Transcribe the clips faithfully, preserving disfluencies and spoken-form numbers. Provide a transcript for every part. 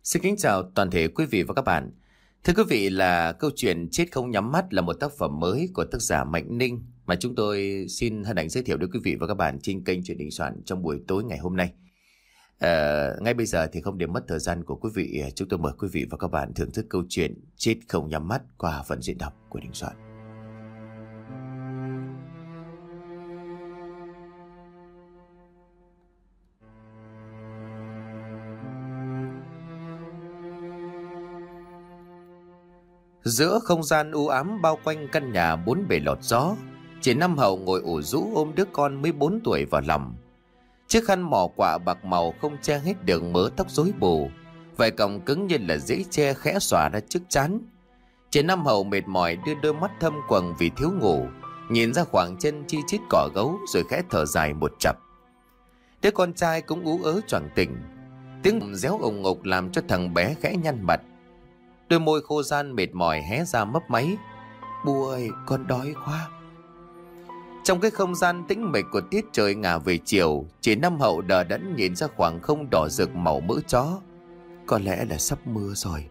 Xin kính chào toàn thể quý vị và các bạn. Thưa quý vị, là câu chuyện Chết không nhắm mắt là một tác phẩm mới của tác giả Mạnh Ninh mà chúng tôi xin hân hạnh giới thiệu đến quý vị và các bạn trên kênh Chuyện Đình Soạn trong buổi tối ngày hôm nay. À, ngay bây giờ thì không để mất thời gian của quý vị, chúng tôi mời quý vị và các bạn thưởng thức câu chuyện Chết không nhắm mắt qua phần diễn đọc của Đình Soạn. Giữa không gian u ám bao quanh căn nhà bốn bề lọt gió, chị Năm Hậu ngồi ủ rũ ôm đứa con mới bốn tuổi vào lòng. Chiếc khăn mỏ quạ bạc màu không che hết được mớ tóc rối bù, vài cọng cứng như là giấy tre khẽ xòa ra trước trán. Chị Năm Hậu mệt mỏi đưa đôi mắt thâm quầng vì thiếu ngủ, nhìn ra khoảng chân chi chít cỏ gấu rồi khẽ thở dài một chập. Đứa con trai cũng ú ớ choàng tỉnh, tiếng réo ồng ục làm cho thằng bé khẽ nhăn mặt. Đôi môi khô ran mệt mỏi hé ra mấp máy. "Bu ơi, con đói quá." Trong cái không gian tĩnh mịch của tiết trời ngả về chiều, chị Năm Hậu đờ đẫn nhìn ra khoảng không đỏ rực màu mỡ chó. Có lẽ là sắp mưa rồi.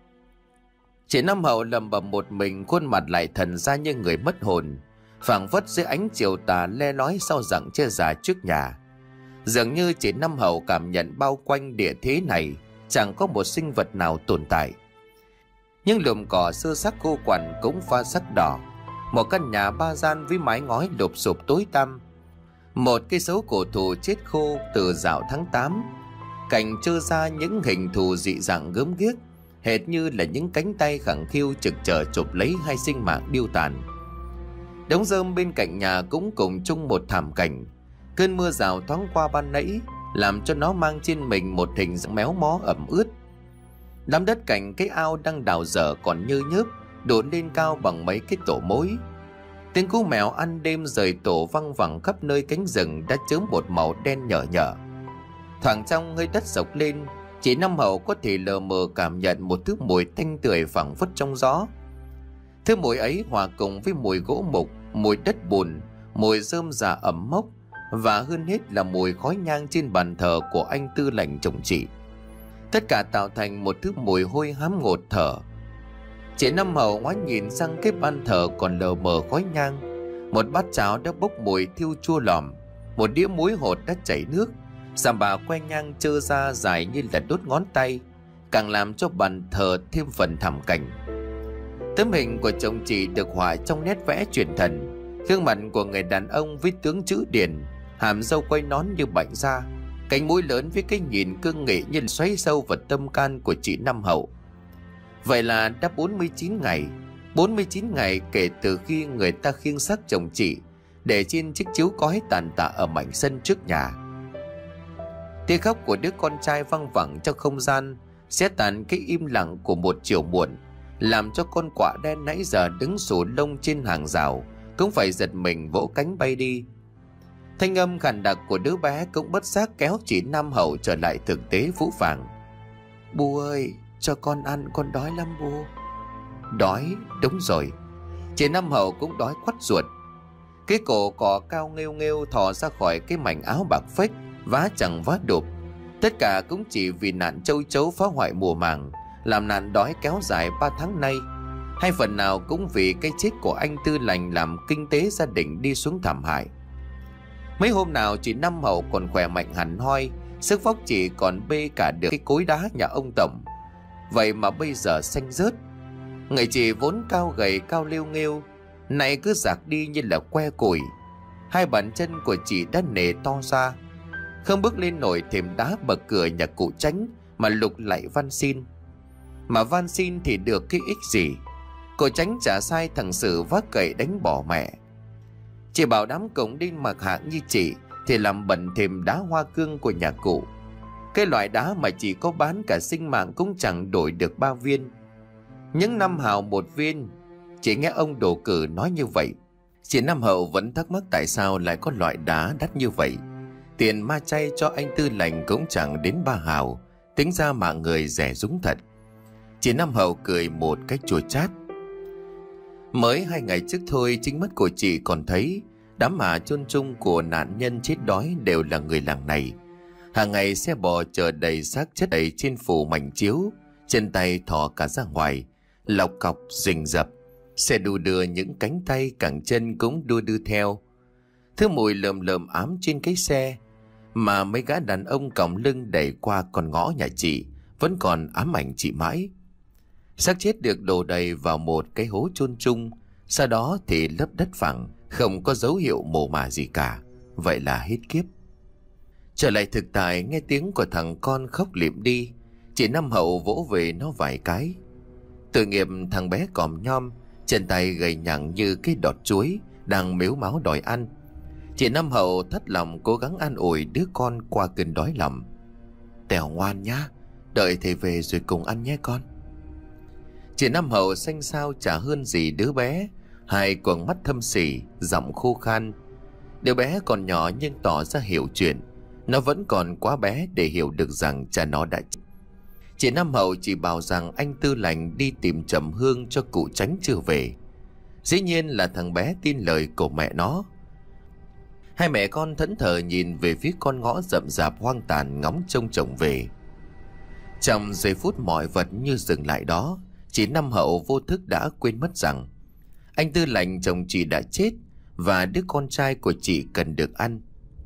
Chị Năm Hậu lầm bầm một mình, khuôn mặt lại thần ra như người mất hồn, phảng phất dưới ánh chiều tà le lói sau rặng che già trước nhà. Dường như chị Năm Hậu cảm nhận bao quanh địa thế này chẳng có một sinh vật nào tồn tại. Những lùm cỏ sơ xác khô quằn cũng pha sắc đỏ. Một căn nhà ba gian với mái ngói lụp sụp tối tăm. Một cây sấu cổ thụ chết khô từ dạo tháng tám. Cành trơ ra những hình thù dị dạng gớm ghiếc, hệt như là những cánh tay khẳng khiu trực chờ chụp lấy hai sinh mạng điêu tàn. Đống rơm bên cạnh nhà cũng cùng chung một thảm cảnh. Cơn mưa rào thoáng qua ban nãy làm cho nó mang trên mình một hình dạng méo mó ẩm ướt. Đám đất cạnh cái ao đang đào dở còn nhơ nhớp, đốn lên cao bằng mấy cái tổ mối. Tiếng cú mèo ăn đêm rời tổ văng vẳng khắp nơi cánh rừng đã chớm một màu đen nhở nhở. Thoảng trong hơi đất sộc lên, chị Năm Hậu có thể lờ mờ cảm nhận một thứ mùi tanh tưởi phảng phất trong gió. Thứ mùi ấy hòa cùng với mùi gỗ mục, mùi đất bùn, mùi rơm rạ ẩm mốc, và hơn hết là mùi khói nhang trên bàn thờ của anh Tư Lành chồng chị. Tất cả tạo thành một thứ mùi hôi hám ngột thở. Chị Năm Hậu ngoái nhìn sang cái ban thờ còn lờ mờ khói nhang. Một bát cháo đã bốc mùi thiêu chua lòm, một đĩa muối hột đã chảy nước, sàm bà que nhang trơ ra dài như là đốt ngón tay, càng làm cho bàn thờ thêm phần thảm cảnh. Tấm hình của chồng chị được họa trong nét vẽ truyền thần, gương mặt của người đàn ông với tướng chữ điển, hàm râu quay nón như bệnh da, cánh mũi lớn với cái nhìn cương nghị như xoáy sâu vào tâm can của chị Năm Hậu. Vậy là đã bốn mươi chín ngày, bốn mươi chín ngày kể từ khi người ta khiêng xác chồng chị để trên chiếc chiếu cói tàn tạ ở mảnh sân trước nhà. Tiếng khóc của đứa con trai văng vẳng trong không gian, xé tàn cái im lặng của một chiều muộn, làm cho con quạ đen nãy giờ đứng xù lông trên hàng rào cũng phải giật mình vỗ cánh bay đi. Thanh âm khàn đặc của đứa bé cũng bất giác kéo chị Năm Hậu trở lại thực tế phũ phàng. "Bu ơi, cho con ăn, con đói lắm bu." Đói, đúng rồi. Chị Năm Hậu cũng đói quắt ruột. Cái cổ cỏ cao nghêu nghêu thò ra khỏi cái mảnh áo bạc phếch, vá chẳng vá đụp. Tất cả cũng chỉ vì nạn châu chấu phá hoại mùa màng, làm nạn đói kéo dài ba tháng nay. Hay phần nào cũng vì cái chết của anh Tư Lành làm kinh tế gia đình đi xuống thảm hại. Mấy hôm nào chị Năm Hậu còn khỏe mạnh hẳn hoi, sức vóc chị còn bê cả được cái cối đá nhà ông Tổng. Vậy mà bây giờ xanh rớt. Người chị vốn cao gầy cao liêu nghêu, nay cứ rạc đi như là que củi. Hai bàn chân của chị đã nề to ra, không bước lên nổi thềm đá bậc cửa nhà cụ Chánh mà lục lại van xin. Mà van xin thì được cái ích gì? Cụ Chánh chả sai thằng Sử vác cậy đánh bỏ mẹ. Chị bảo đám cổng đinh mặc hạng như chị thì làm bẩn thềm đá hoa cương của nhà cụ. Cái loại đá mà chỉ có bán cả sinh mạng cũng chẳng đổi được ba viên. Những năm hào một viên. Chị nghe ông đổ cử nói như vậy. Chị Năm Hậu vẫn thắc mắc tại sao lại có loại đá đắt như vậy. Tiền ma chay cho anh Tư Lành cũng chẳng đến ba hào, tính ra mạng người rẻ rúng thật. Chị Năm Hậu cười một cách chua chát. Mới hai ngày trước thôi, chính mắt của chị còn thấy đám mà chôn chung của nạn nhân chết đói đều là người làng này. Hàng ngày xe bò chở đầy xác chất đầy trên phủ mảnh chiếu, chân tay thò cả ra ngoài, lọc cọc rình rập. Xe đu đưa những cánh tay cẳng chân cũng đua đưa theo. Thứ mùi lờm lờm ám trên cái xe mà mấy gã đàn ông còng lưng đẩy qua con ngõ nhà chị vẫn còn ám ảnh chị mãi. Xác chết được đổ đầy vào một cái hố chôn chung, sau đó thì lấp đất phẳng, không có dấu hiệu mồ mả gì cả. Vậy là hết kiếp. Trở lại thực tại, nghe tiếng của thằng con khóc lịm đi, chị Năm Hậu vỗ về nó vài cái. Tội nghiệp thằng bé còm nhom, chân tay gầy nhẳng như cái đọt chuối, đang mếu máo đòi ăn. Chị Năm Hậu thất lòng cố gắng an ủi đứa con qua cơn đói lòng. Tèo ngoan nhá, đợi thầy về rồi cùng ăn nhé con. Chị Năm Hậu xanh xao chả hơn gì đứa bé, hai quầng mắt thâm sỉ, giọng khô khan. Đứa bé còn nhỏ nhưng tỏ ra hiểu chuyện. Nó vẫn còn quá bé để hiểu được rằng cha nó đã chết. Chị Năm Hậu chỉ bảo rằng anh Tư Lành đi tìm Trầm Hương cho cụ Tránh chưa về. Dĩ nhiên là thằng bé tin lời của mẹ nó. Hai mẹ con thẫn thờ nhìn về phía con ngõ rậm rạp hoang tàn ngóng trông chồng về. Trong giây phút mọi vật như dừng lại đó, chị Năm Hậu vô thức đã quên mất rằng anh Tư Lành chồng chị đã chết và đứa con trai của chị cần được ăn.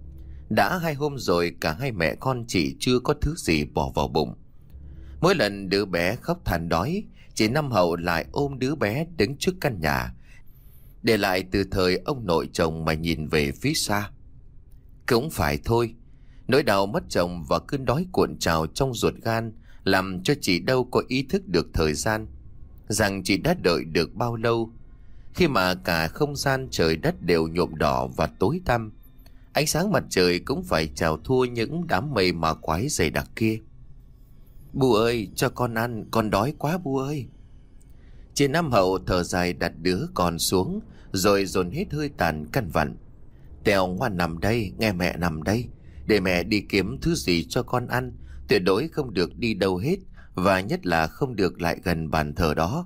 Đã hai hôm rồi cả hai mẹ con chị chưa có thứ gì bỏ vào bụng. Mỗi lần đứa bé khóc than đói, chị Năm Hậu lại ôm đứa bé đứng trước căn nhà, để lại từ thời ông nội chồng mà nhìn về phía xa. Cũng phải thôi, nỗi đau mất chồng và cơn đói cuộn trào trong ruột gan làm cho chị đâu có ý thức được thời gian, rằng chị đã đợi được bao lâu. Khi mà cả không gian trời đất đều nhuộm đỏ và tối tăm, ánh sáng mặt trời cũng phải chào thua những đám mây ma quái dày đặc kia. Bu ơi, cho con ăn, con đói quá bu ơi. Chị Năm Hậu thở dài đặt đứa con xuống, rồi dồn hết hơi tàn căn vặn. Tèo ngoan nằm đây, nghe mẹ nằm đây, để mẹ đi kiếm thứ gì cho con ăn. Tuyệt đối không được đi đâu hết, và nhất là không được lại gần bàn thờ đó.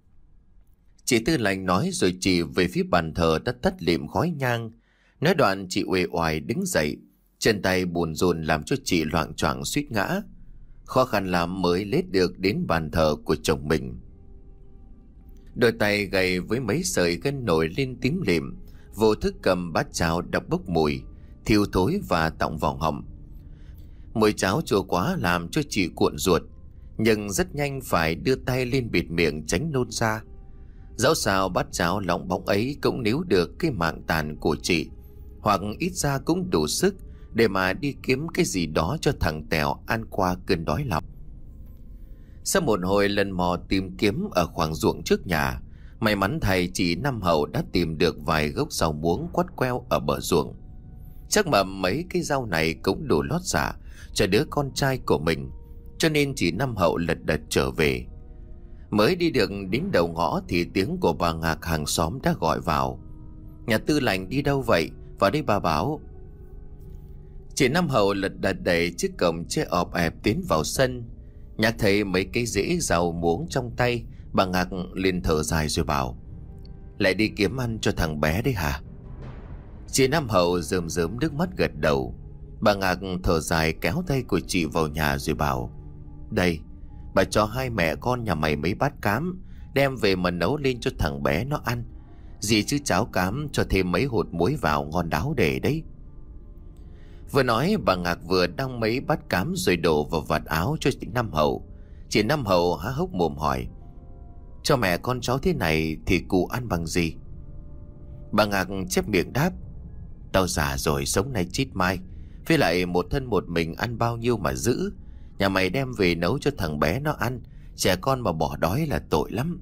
Chị Tư Lành nói rồi chỉ về phía bàn thờ đã tắt lịm khói nhang. Nói đoạn chị uể oải đứng dậy, chân tay buồn rồn làm cho chị loạng choạng suýt ngã. Khó khăn lắm mới lết được đến bàn thờ của chồng mình. Đôi tay gầy với mấy sợi gân nổi lên tím lịm, vô thức cầm bát cháo đặc bốc mùi, thiêu thối và tọng vào họng. Mùi cháo chua quá làm cho chị cuộn ruột, nhưng rất nhanh phải đưa tay lên bịt miệng tránh nôn ra. Dẫu sao bát cháo lỏng bóng ấy cũng níu được cái mạng tàn của chị, hoặc ít ra cũng đủ sức để mà đi kiếm cái gì đó cho thằng Tèo ăn qua cơn đói lòng. Sau một hồi lần mò tìm kiếm ở khoảng ruộng trước nhà, may mắn thầy chị Năm Hậu đã tìm được vài gốc rau muống quắt queo ở bờ ruộng. Chắc mà mấy cái rau này cũng đủ lót dạ cho đứa con trai của mình, cho nên chị Năm Hậu lật đật trở về. Mới đi được đến đầu ngõ thì tiếng của bà Ngạc hàng xóm đã gọi vào. Nhà Tư Lành đi đâu vậy? Vào đây bà bảo. Chị Năm Hậu lật đật đẩy chiếc cổng che ọp ẹp tiến vào sân. Nhạc thấy mấy cái rễ rau muống trong tay, bà Ngạc liền thở dài rồi bảo: lại đi kiếm ăn cho thằng bé đấy hả? Chị Năm Hậu rơm rớm nước mắt gật đầu. Bà Ngạc thở dài kéo tay của chị vào nhà rồi bảo: đây, bà cho hai mẹ con nhà mày mấy bát cám, đem về mà nấu lên cho thằng bé nó ăn. Gì chứ cháo cám cho thêm mấy hột muối vào ngon đáo để đấy. Vừa nói bà Ngạc vừa đong mấy bát cám rồi đổ vào vạt áo cho chị Năm Hậu. Chị Năm Hậu há hốc mồm hỏi: cho mẹ con cháu thế này thì cụ ăn bằng gì? Bà Ngạc chép miệng đáp: tao già rồi, sống nay chít mai, với lại một thân một mình ăn bao nhiêu mà giữ. Nhà mày đem về nấu cho thằng bé nó ăn, trẻ con mà bỏ đói là tội lắm.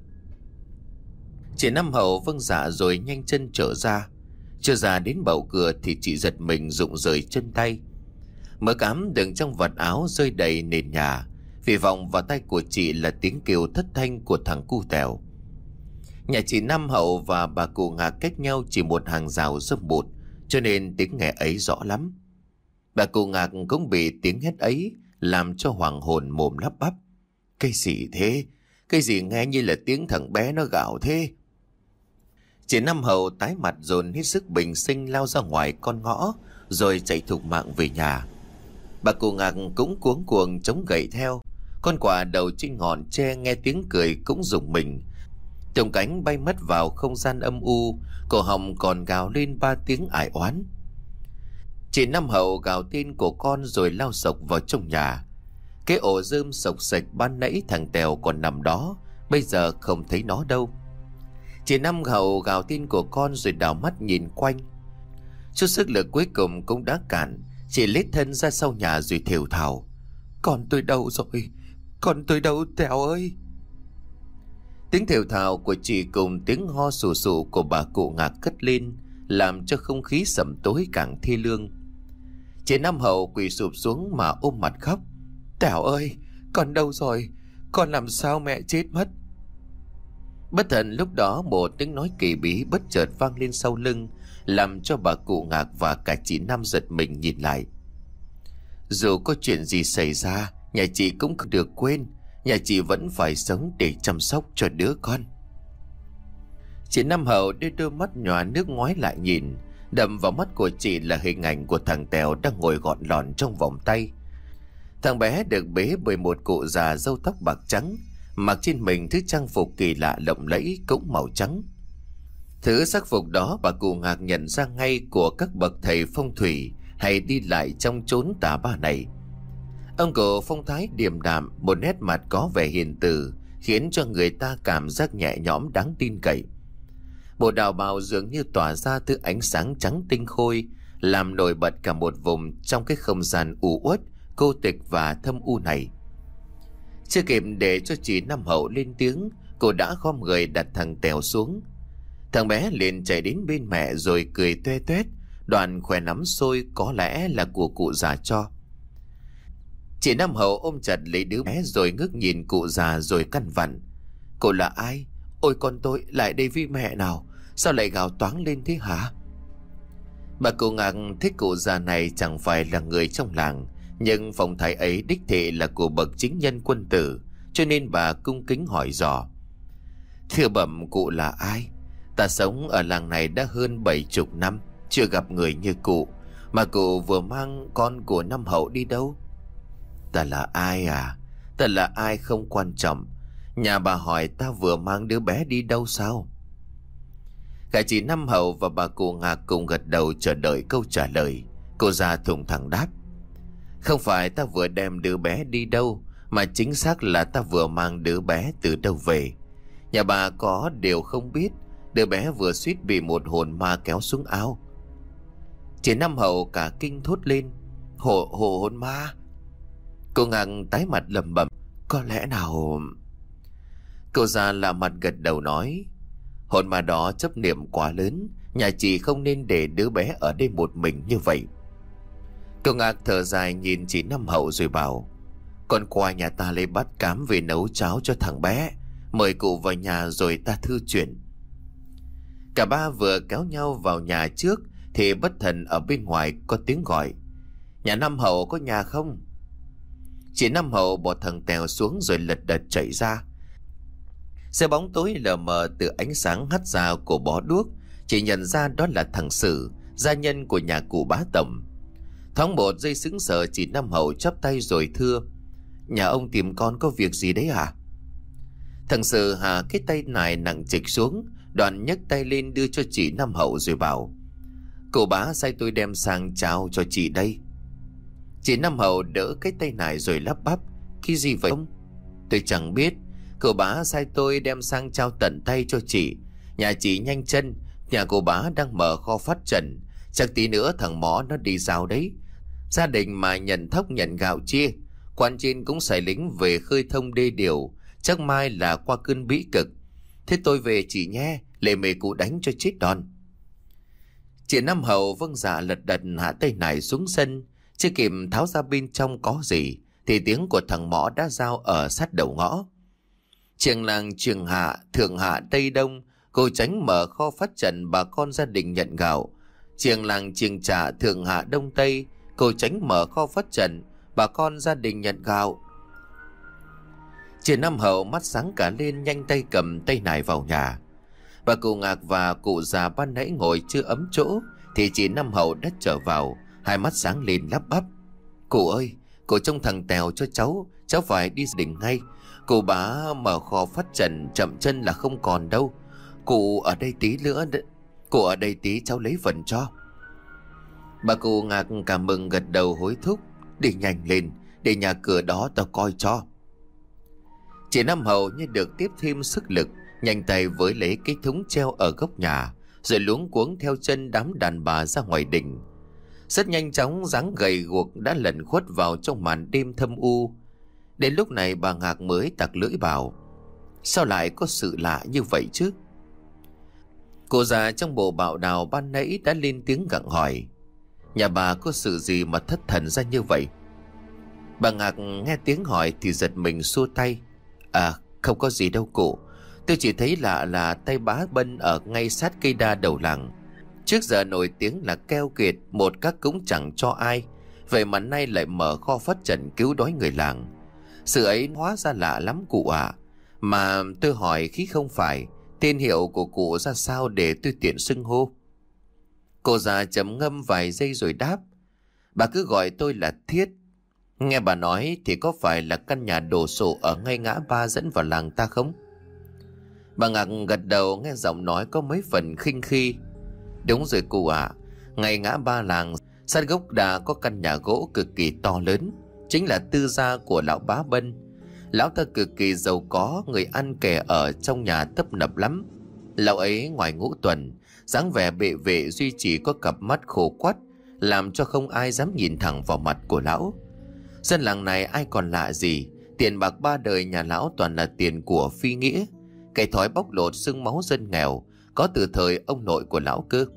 Chị Năm Hậu vâng dạ rồi nhanh chân trở ra. Chưa ra đến bậu cửa thì chị giật mình rụng rời chân tay. Mỡ cám đựng trong vật áo rơi đầy nền nhà, vì vọng vào tay của chị là tiếng kêu thất thanh của thằng cu Tèo. Nhà chị Năm Hậu và bà cụ Ngạc cách nhau chỉ một hàng rào râm bụt, cho nên tiếng nghe ấy rõ lắm. Bà cụ Ngạc cũng bị tiếng hét ấy làm cho hoàng hồn mồm lắp bắp: cái gì thế? Cái gì nghe như là tiếng thằng bé nó gào thế? Chị Năm Hậu tái mặt dồn hết sức bình sinh lao ra ngoài con ngõ, rồi chạy thục mạng về nhà. Bà cụ Ngạc cũng cuống cuồng chống gậy theo. Con quạ đầu trên ngọn tre nghe tiếng cười cũng rùng mình, tung cánh bay mất vào không gian âm u, cổ họng còn gào lên ba tiếng ải oán. Chị Năm Hậu gào tên của con rồi lao sộc vào trong nhà. Cái ổ rơm sộc sạch ban nãy thằng Tèo còn nằm đó, bây giờ không thấy nó đâu. Chị Năm Hậu gào tên của con rồi đảo mắt nhìn quanh. Chút sức lực cuối cùng cũng đã cạn, chị lết thân ra sau nhà rồi thều thào: "Con tôi đâu rồi? Con tôi đâu Tèo ơi?" Tiếng thều thào của chị cùng tiếng ho sù sù của bà cụ Ngạc cất lên, làm cho không khí sầm tối càng thê lương. Chị Năm Hậu quỳ sụp xuống mà ôm mặt khóc: "Tèo ơi, con đâu rồi? Con làm sao mẹ chết mất?" Bất thần lúc đó một tiếng nói kỳ bí bất chợt vang lên sau lưng, làm cho bà cụ Ngạc và cả chị Năm giật mình nhìn lại. Dù có chuyện gì xảy ra, nhà chị cũng không được quên, nhà chị vẫn phải sống để chăm sóc cho đứa con. Chị Năm Hậu đưa đôi mắt nhòa nước ngoái lại nhìn, đập vào mắt của chị là hình ảnh của thằng Tèo đang ngồi gọn lòn trong vòng tay. Thằng bé được bế bởi một cụ già râu tóc bạc trắng, mặc trên mình thứ trang phục kỳ lạ lộng lẫy cũng màu trắng. Thứ sắc phục đó bà cụ Ngạc nhận ra ngay của các bậc thầy phong thủy hay đi lại trong chốn tà ba này. Ông cụ phong thái điềm đạm, một nét mặt có vẻ hiền từ, khiến cho người ta cảm giác nhẹ nhõm đáng tin cậy. Bộ đạo bào dường như tỏa ra thứ ánh sáng trắng tinh khôi, làm nổi bật cả một vùng trong cái không gian u uất, cô tịch và thâm u này. Chưa kịp để cho chị Năm Hậu lên tiếng, cô đã khom người đặt thằng Tèo xuống. Thằng bé liền chạy đến bên mẹ rồi cười toe toét, đoạn khỏe nắm xôi có lẽ là của cụ già cho. Chị Năm Hậu ôm chặt lấy đứa bé rồi ngước nhìn cụ già rồi căn vặn: "Cô là ai? Ôi con tôi, lại đây với mẹ nào. Sao lại gào toáng lên thế hả?" Bà cụ Ngạc thích cụ già này chẳng phải là người trong làng, nhưng phong thái ấy đích thị là của bậc chính nhân quân tử, cho nên bà cung kính hỏi dò: "Thưa bẩm cụ là ai? Ta sống ở làng này đã hơn bảy chục năm, chưa gặp người như cụ. Mà cụ vừa mang con của Năm Hậu đi đâu?" "Ta là ai à? Ta là ai không quan trọng. Nhà bà hỏi ta vừa mang đứa bé đi đâu sao?" Cả chị Năm Hậu và bà cụ Ngạc cùng gật đầu chờ đợi câu trả lời. Cô già thủng thẳng đáp: "Không phải ta vừa đem đứa bé đi đâu, mà chính xác là ta vừa mang đứa bé từ đâu về. Nhà bà có điều không biết, đứa bé vừa suýt bị một hồn ma kéo xuống ao." Chị Năm Hậu cả kinh thốt lên: Hồ, hồ hồn ma?" Cô Ngạc tái mặt lẩm bẩm: "Có lẽ nào..." Cô già lạ mặt gật đầu nói: "Hồn ma đó chấp niệm quá lớn, nhà chị không nên để đứa bé ở đây một mình như vậy." Cô Ngạc thở dài nhìn chị Năm Hậu rồi bảo: "Con qua nhà ta lấy bát cám về nấu cháo cho thằng bé, mời cụ vào nhà rồi ta thư chuyện." Cả ba vừa kéo nhau vào nhà trước thì bất thần ở bên ngoài có tiếng gọi: "Nhà Năm Hậu có nhà không?" Chị Năm Hậu bỏ thằng Tèo xuống rồi lật đật chạy ra. Xe bóng tối lờ mờ từ ánh sáng hắt ra của bó đuốc, chị nhận ra đó là thằng Sử, gia nhân của nhà cụ Bá Tổng. Thoáng một giây sững sờ, chị Năm Hậu chắp tay rồi thưa: "Nhà ông tìm con có việc gì đấy à?" Thằng Sử hạ cái tay nải nặng trịch xuống, đoạn nhấc tay lên đưa cho chị Năm Hậu rồi bảo: "Cô Bá sai tôi đem sang chào cho chị đây." Chị Năm Hậu đỡ cái tay nải rồi lắp bắp: "Cái gì vậy ông?" "Tôi chẳng biết, cô Bá sai tôi đem sang trao tận tay cho chị. Nhà chị nhanh chân, nhà cô Bá đang mở kho phát trần, chắc tí nữa thằng Mõ nó đi giao đấy. Gia đình mà nhận thóc nhận gạo chia, quan trên cũng xài lính về khơi thông đê điều, chắc mai là qua cơn bĩ cực. Thế tôi về chị nhé, lệ mề cụ đánh cho chết đòn." Chị Năm Hậu vâng dạ lật đật hạ tay nải xuống sân. Chưa kịp tháo ra bên trong có gì thì tiếng của thằng Mõ đã giao ở sát đầu ngõ: "Trường làng Trường Hạ, Thượng Hạ, Tây Đông, cô tránh mở kho phát trần, bà con gia đình nhận gạo. Trường làng Trường Trà, Thượng Hạ, Đông Tây, cô tránh mở kho phát trần, bà con gia đình nhận gạo." Chị Năm Hậu mắt sáng cả lên, nhanh tay cầm tay nải vào nhà. Bà cụ Ngạc và cụ già ban nãy ngồi chưa ấm chỗ thì chị Năm Hậu đã trở vào, hai mắt sáng lên lắp bắp: Cụ ơi, cụ trông thằng Tèo cho cháu, cháu phải đi gia đình ngay. Cụ bá mở kho phát trần, chậm chân là không còn đâu. Cụ ở đây tí nữa đ... Cụ ở đây tí cháu lấy phần cho. Bà cụ ngạc cả mừng gật đầu hối thúc. Đi nhanh lên, để nhà cửa đó tao coi cho. Chị Năm Hậu như được tiếp thêm sức lực, nhanh tay với lấy cái thúng treo ở góc nhà, rồi luống cuống theo chân đám đàn bà ra ngoài đình. Rất nhanh chóng, dáng gầy guộc đã lẩn khuất vào trong màn đêm thâm u. Đến lúc này bà Ngạc mới tặc lưỡi bảo: sao lại có sự lạ như vậy chứ? Cô già trong bộ bạo đào ban nãy đã lên tiếng gặng hỏi: nhà bà có sự gì mà thất thần ra như vậy? Bà Ngạc nghe tiếng hỏi thì giật mình xua tay: À, không có gì đâu cụ. Tôi chỉ thấy lạ là tay bá Bân ở ngay sát cây đa đầu làng. Trước giờ nổi tiếng là keo kiệt, một các cũng chẳng cho ai. Vậy mà nay lại mở kho phát trần cứu đói người làng. Sự ấy hóa ra lạ lắm cụ ạ. À. Mà tôi hỏi khí không phải, tên hiệu của cụ ra sao để tôi tiện xưng hô? Cô già trầm ngâm vài giây rồi đáp: bà cứ gọi tôi là Thiết. Nghe bà nói thì có phải là căn nhà đồ sộ ở ngay ngã ba dẫn vào làng ta không? Bà Ngạc gật đầu, nghe giọng nói có mấy phần khinh khi. Đúng rồi cụ ạ. À, ngay ngã ba làng, sát gốc đà có căn nhà gỗ cực kỳ to lớn, chính là tư gia của lão bá Bân. Lão ta cực kỳ giàu có, người ăn kẻ ở trong nhà tấp nập lắm. Lão ấy ngoài ngũ tuần, dáng vẻ bệ vệ duy chỉ có cặp mắt khô quắt, làm cho không ai dám nhìn thẳng vào mặt của lão. Dân làng này ai còn lạ gì, tiền bạc ba đời nhà lão toàn là tiền của phi nghĩa, cái thói bóc lột xương máu dân nghèo có từ thời ông nội của lão cơ.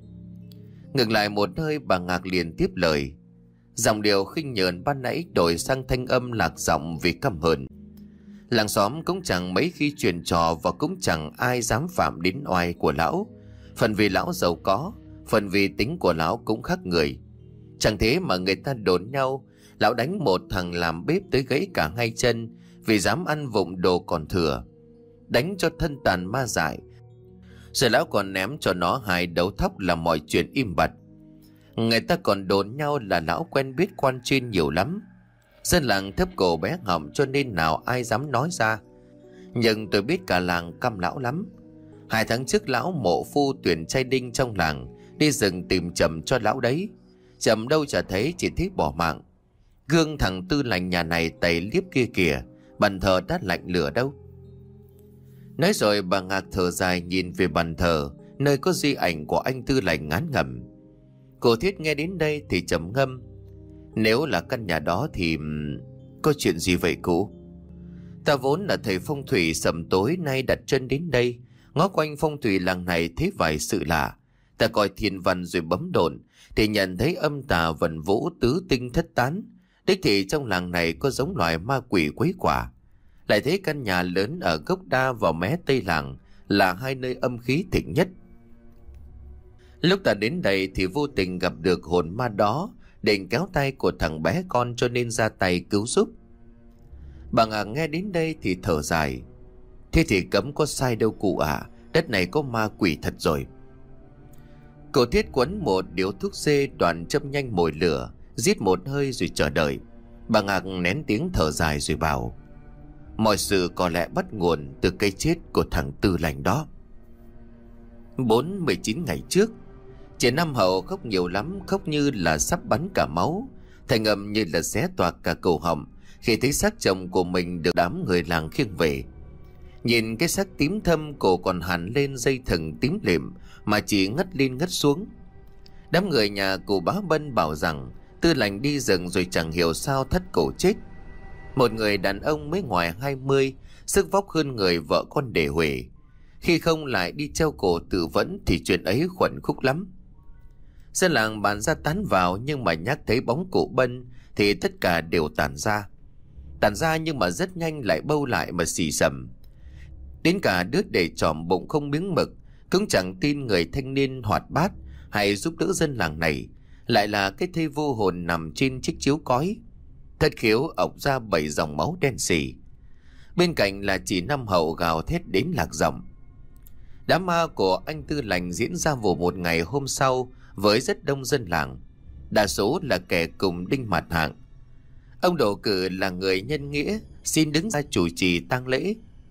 Ngừng lại một hơi, bà Ngạc liền tiếp lời. Giọng điệu khinh nhờn ban nãy đổi sang thanh âm lạc giọng vì căm hờn. Làng xóm cũng chẳng mấy khi truyền trò, và cũng chẳng ai dám phạm đến oai của lão. Phần vì lão giàu có, phần vì tính của lão cũng khác người. Chẳng thế mà người ta đồn nhau lão đánh một thằng làm bếp tới gãy cả hai chân vì dám ăn vụng đồ còn thừa, đánh cho thân tàn ma dại. Rồi lão còn ném cho nó hai đấu thóc là mọi chuyện im bặt. Người ta còn đồn nhau là lão quen biết quan trên nhiều lắm. Dân làng thấp cổ bé họng cho nên nào ai dám nói ra. Nhưng tôi biết cả làng căm lão lắm. Hai tháng trước lão mộ phu tuyển trai đinh trong làng đi rừng tìm Trầm cho lão đấy. Trầm đâu chả thấy, chỉ thích bỏ mạng. Gương thằng Tư Lành nhà này tẩy liếp kia kìa, bàn thờ đã lạnh lửa đâu. Nói rồi bà Ngạc thở dài nhìn về bàn thờ, nơi có di ảnh của anh Tư Lành ngán ngẩm. Cô Thiết nghe đến đây thì trầm ngâm. Nếu là căn nhà đó thì... có chuyện gì vậy cụ? Ta vốn là thầy phong thủy, sầm tối nay đặt chân đến đây, ngó quanh phong thủy làng này thấy vài sự lạ. Ta coi thiên văn rồi bấm độn thì nhận thấy âm tà vần vũ, tứ tinh thất tán. Đích thị trong làng này có giống loài ma quỷ quấy quả. Lại thấy căn nhà lớn ở gốc đa vào mé tây làng là hai nơi âm khí thịnh nhất. Lúc ta đến đây thì vô tình gặp được hồn ma đó, định kéo tay của thằng bé con cho nên ra tay cứu giúp. Bà Ngạc nghe đến đây thì thở dài. Thế thì cấm có sai đâu cụ ạ. À, đất này có ma quỷ thật rồi. Cậu Thiết quấn một điếu thuốc dê, đoạn châm nhanh mồi lửa, rít một hơi rồi chờ đợi. Bà Ngạc nén tiếng thở dài rồi bảo: mọi sự có lẽ bắt nguồn từ cái chết của thằng Tư Lành đó. Bốn mươi chín ngày trước, chị Năm Hậu khóc nhiều lắm, khóc như là sắp bắn cả máu, thành âm như là xé toạc cả cổ họng khi thấy xác chồng của mình được đám người làng khiêng về. Nhìn cái xác tím thâm, cổ còn hằn lên dây thừng tím lịm mà chỉ ngất lên ngất xuống. Đám người nhà cụ bá Bân bảo rằng Tư Lành đi rừng rồi chẳng hiểu sao thất cổ chết. Một người đàn ông mới ngoài hai mươi, sức vóc hơn người vợ con để huề. Khi không lại đi treo cổ tự vẫn thì chuyện ấy khuẩn khúc lắm. Dân làng bàn ra tán vào, nhưng mà nhắc thấy bóng cụ Bân thì tất cả đều tản ra. Tản ra nhưng mà rất nhanh lại bâu lại mà xì xầm. Đến cả đứa để tròm bụng không miếng mực cũng chẳng tin người thanh niên hoạt bát hay giúp đỡ dân làng này lại là cái thây vô hồn nằm trên chiếc chiếu cói. Thất khiếu ọc ra bảy dòng máu đen sì. Bên cạnh là chị Năm Hậu gào thét đến lạc giọng. Đám ma của anh Tư Lành diễn ra vào một ngày hôm sau với rất đông dân làng, đa số là kẻ cùng đinh mặt hạng. Ông Đỗ Cử là người nhân nghĩa, xin đứng ra chủ trì tang lễ.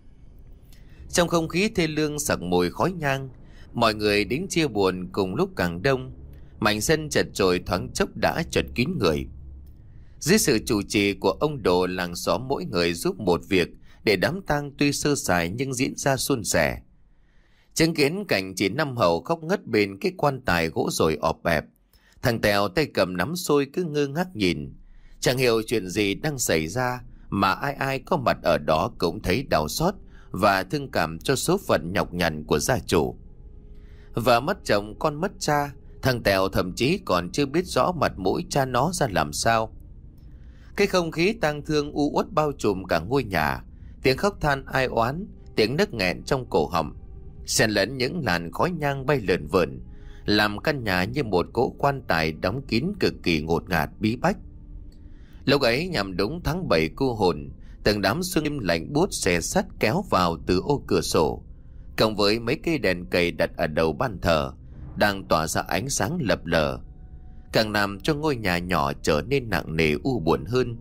Trong không khí thê lương sặc mùi khói nhang, mọi người đến chia buồn cùng lúc càng đông. Mảnh sân chật chội thoáng chốc đã chật kín người. Dưới sự chủ trì của ông Đồ, làng xóm mỗi người giúp một việc để đám tang tuy sơ sài nhưng diễn ra suôn sẻ. Chứng kiến cảnh chị Năm Hậu khóc ngất bên cái quan tài gỗ rồi ọp ẹp, thằng Tèo tay cầm nắm xôi cứ ngơ ngác nhìn. Chẳng hiểu chuyện gì đang xảy ra, mà ai ai có mặt ở đó cũng thấy đau xót và thương cảm cho số phận nhọc nhằn của gia chủ. Và mất chồng con mất cha, thằng Tèo thậm chí còn chưa biết rõ mặt mũi cha nó ra làm sao. Cái không khí tang thương u uất bao trùm cả ngôi nhà, tiếng khóc than ai oán, tiếng nấc nghẹn trong cổ họng, xen lẫn những làn khói nhang bay lượn vượn, làm căn nhà như một cỗ quan tài đóng kín cực kỳ ngột ngạt bí bách. Lúc ấy nhằm đúng tháng bảy cô hồn, từng đám sương đêm lạnh buốt xé sắt kéo vào từ ô cửa sổ, cộng với mấy cây đèn cầy đặt ở đầu ban thờ đang tỏa ra ánh sáng lập lờ, càng làm cho ngôi nhà nhỏ trở nên nặng nề u buồn hơn.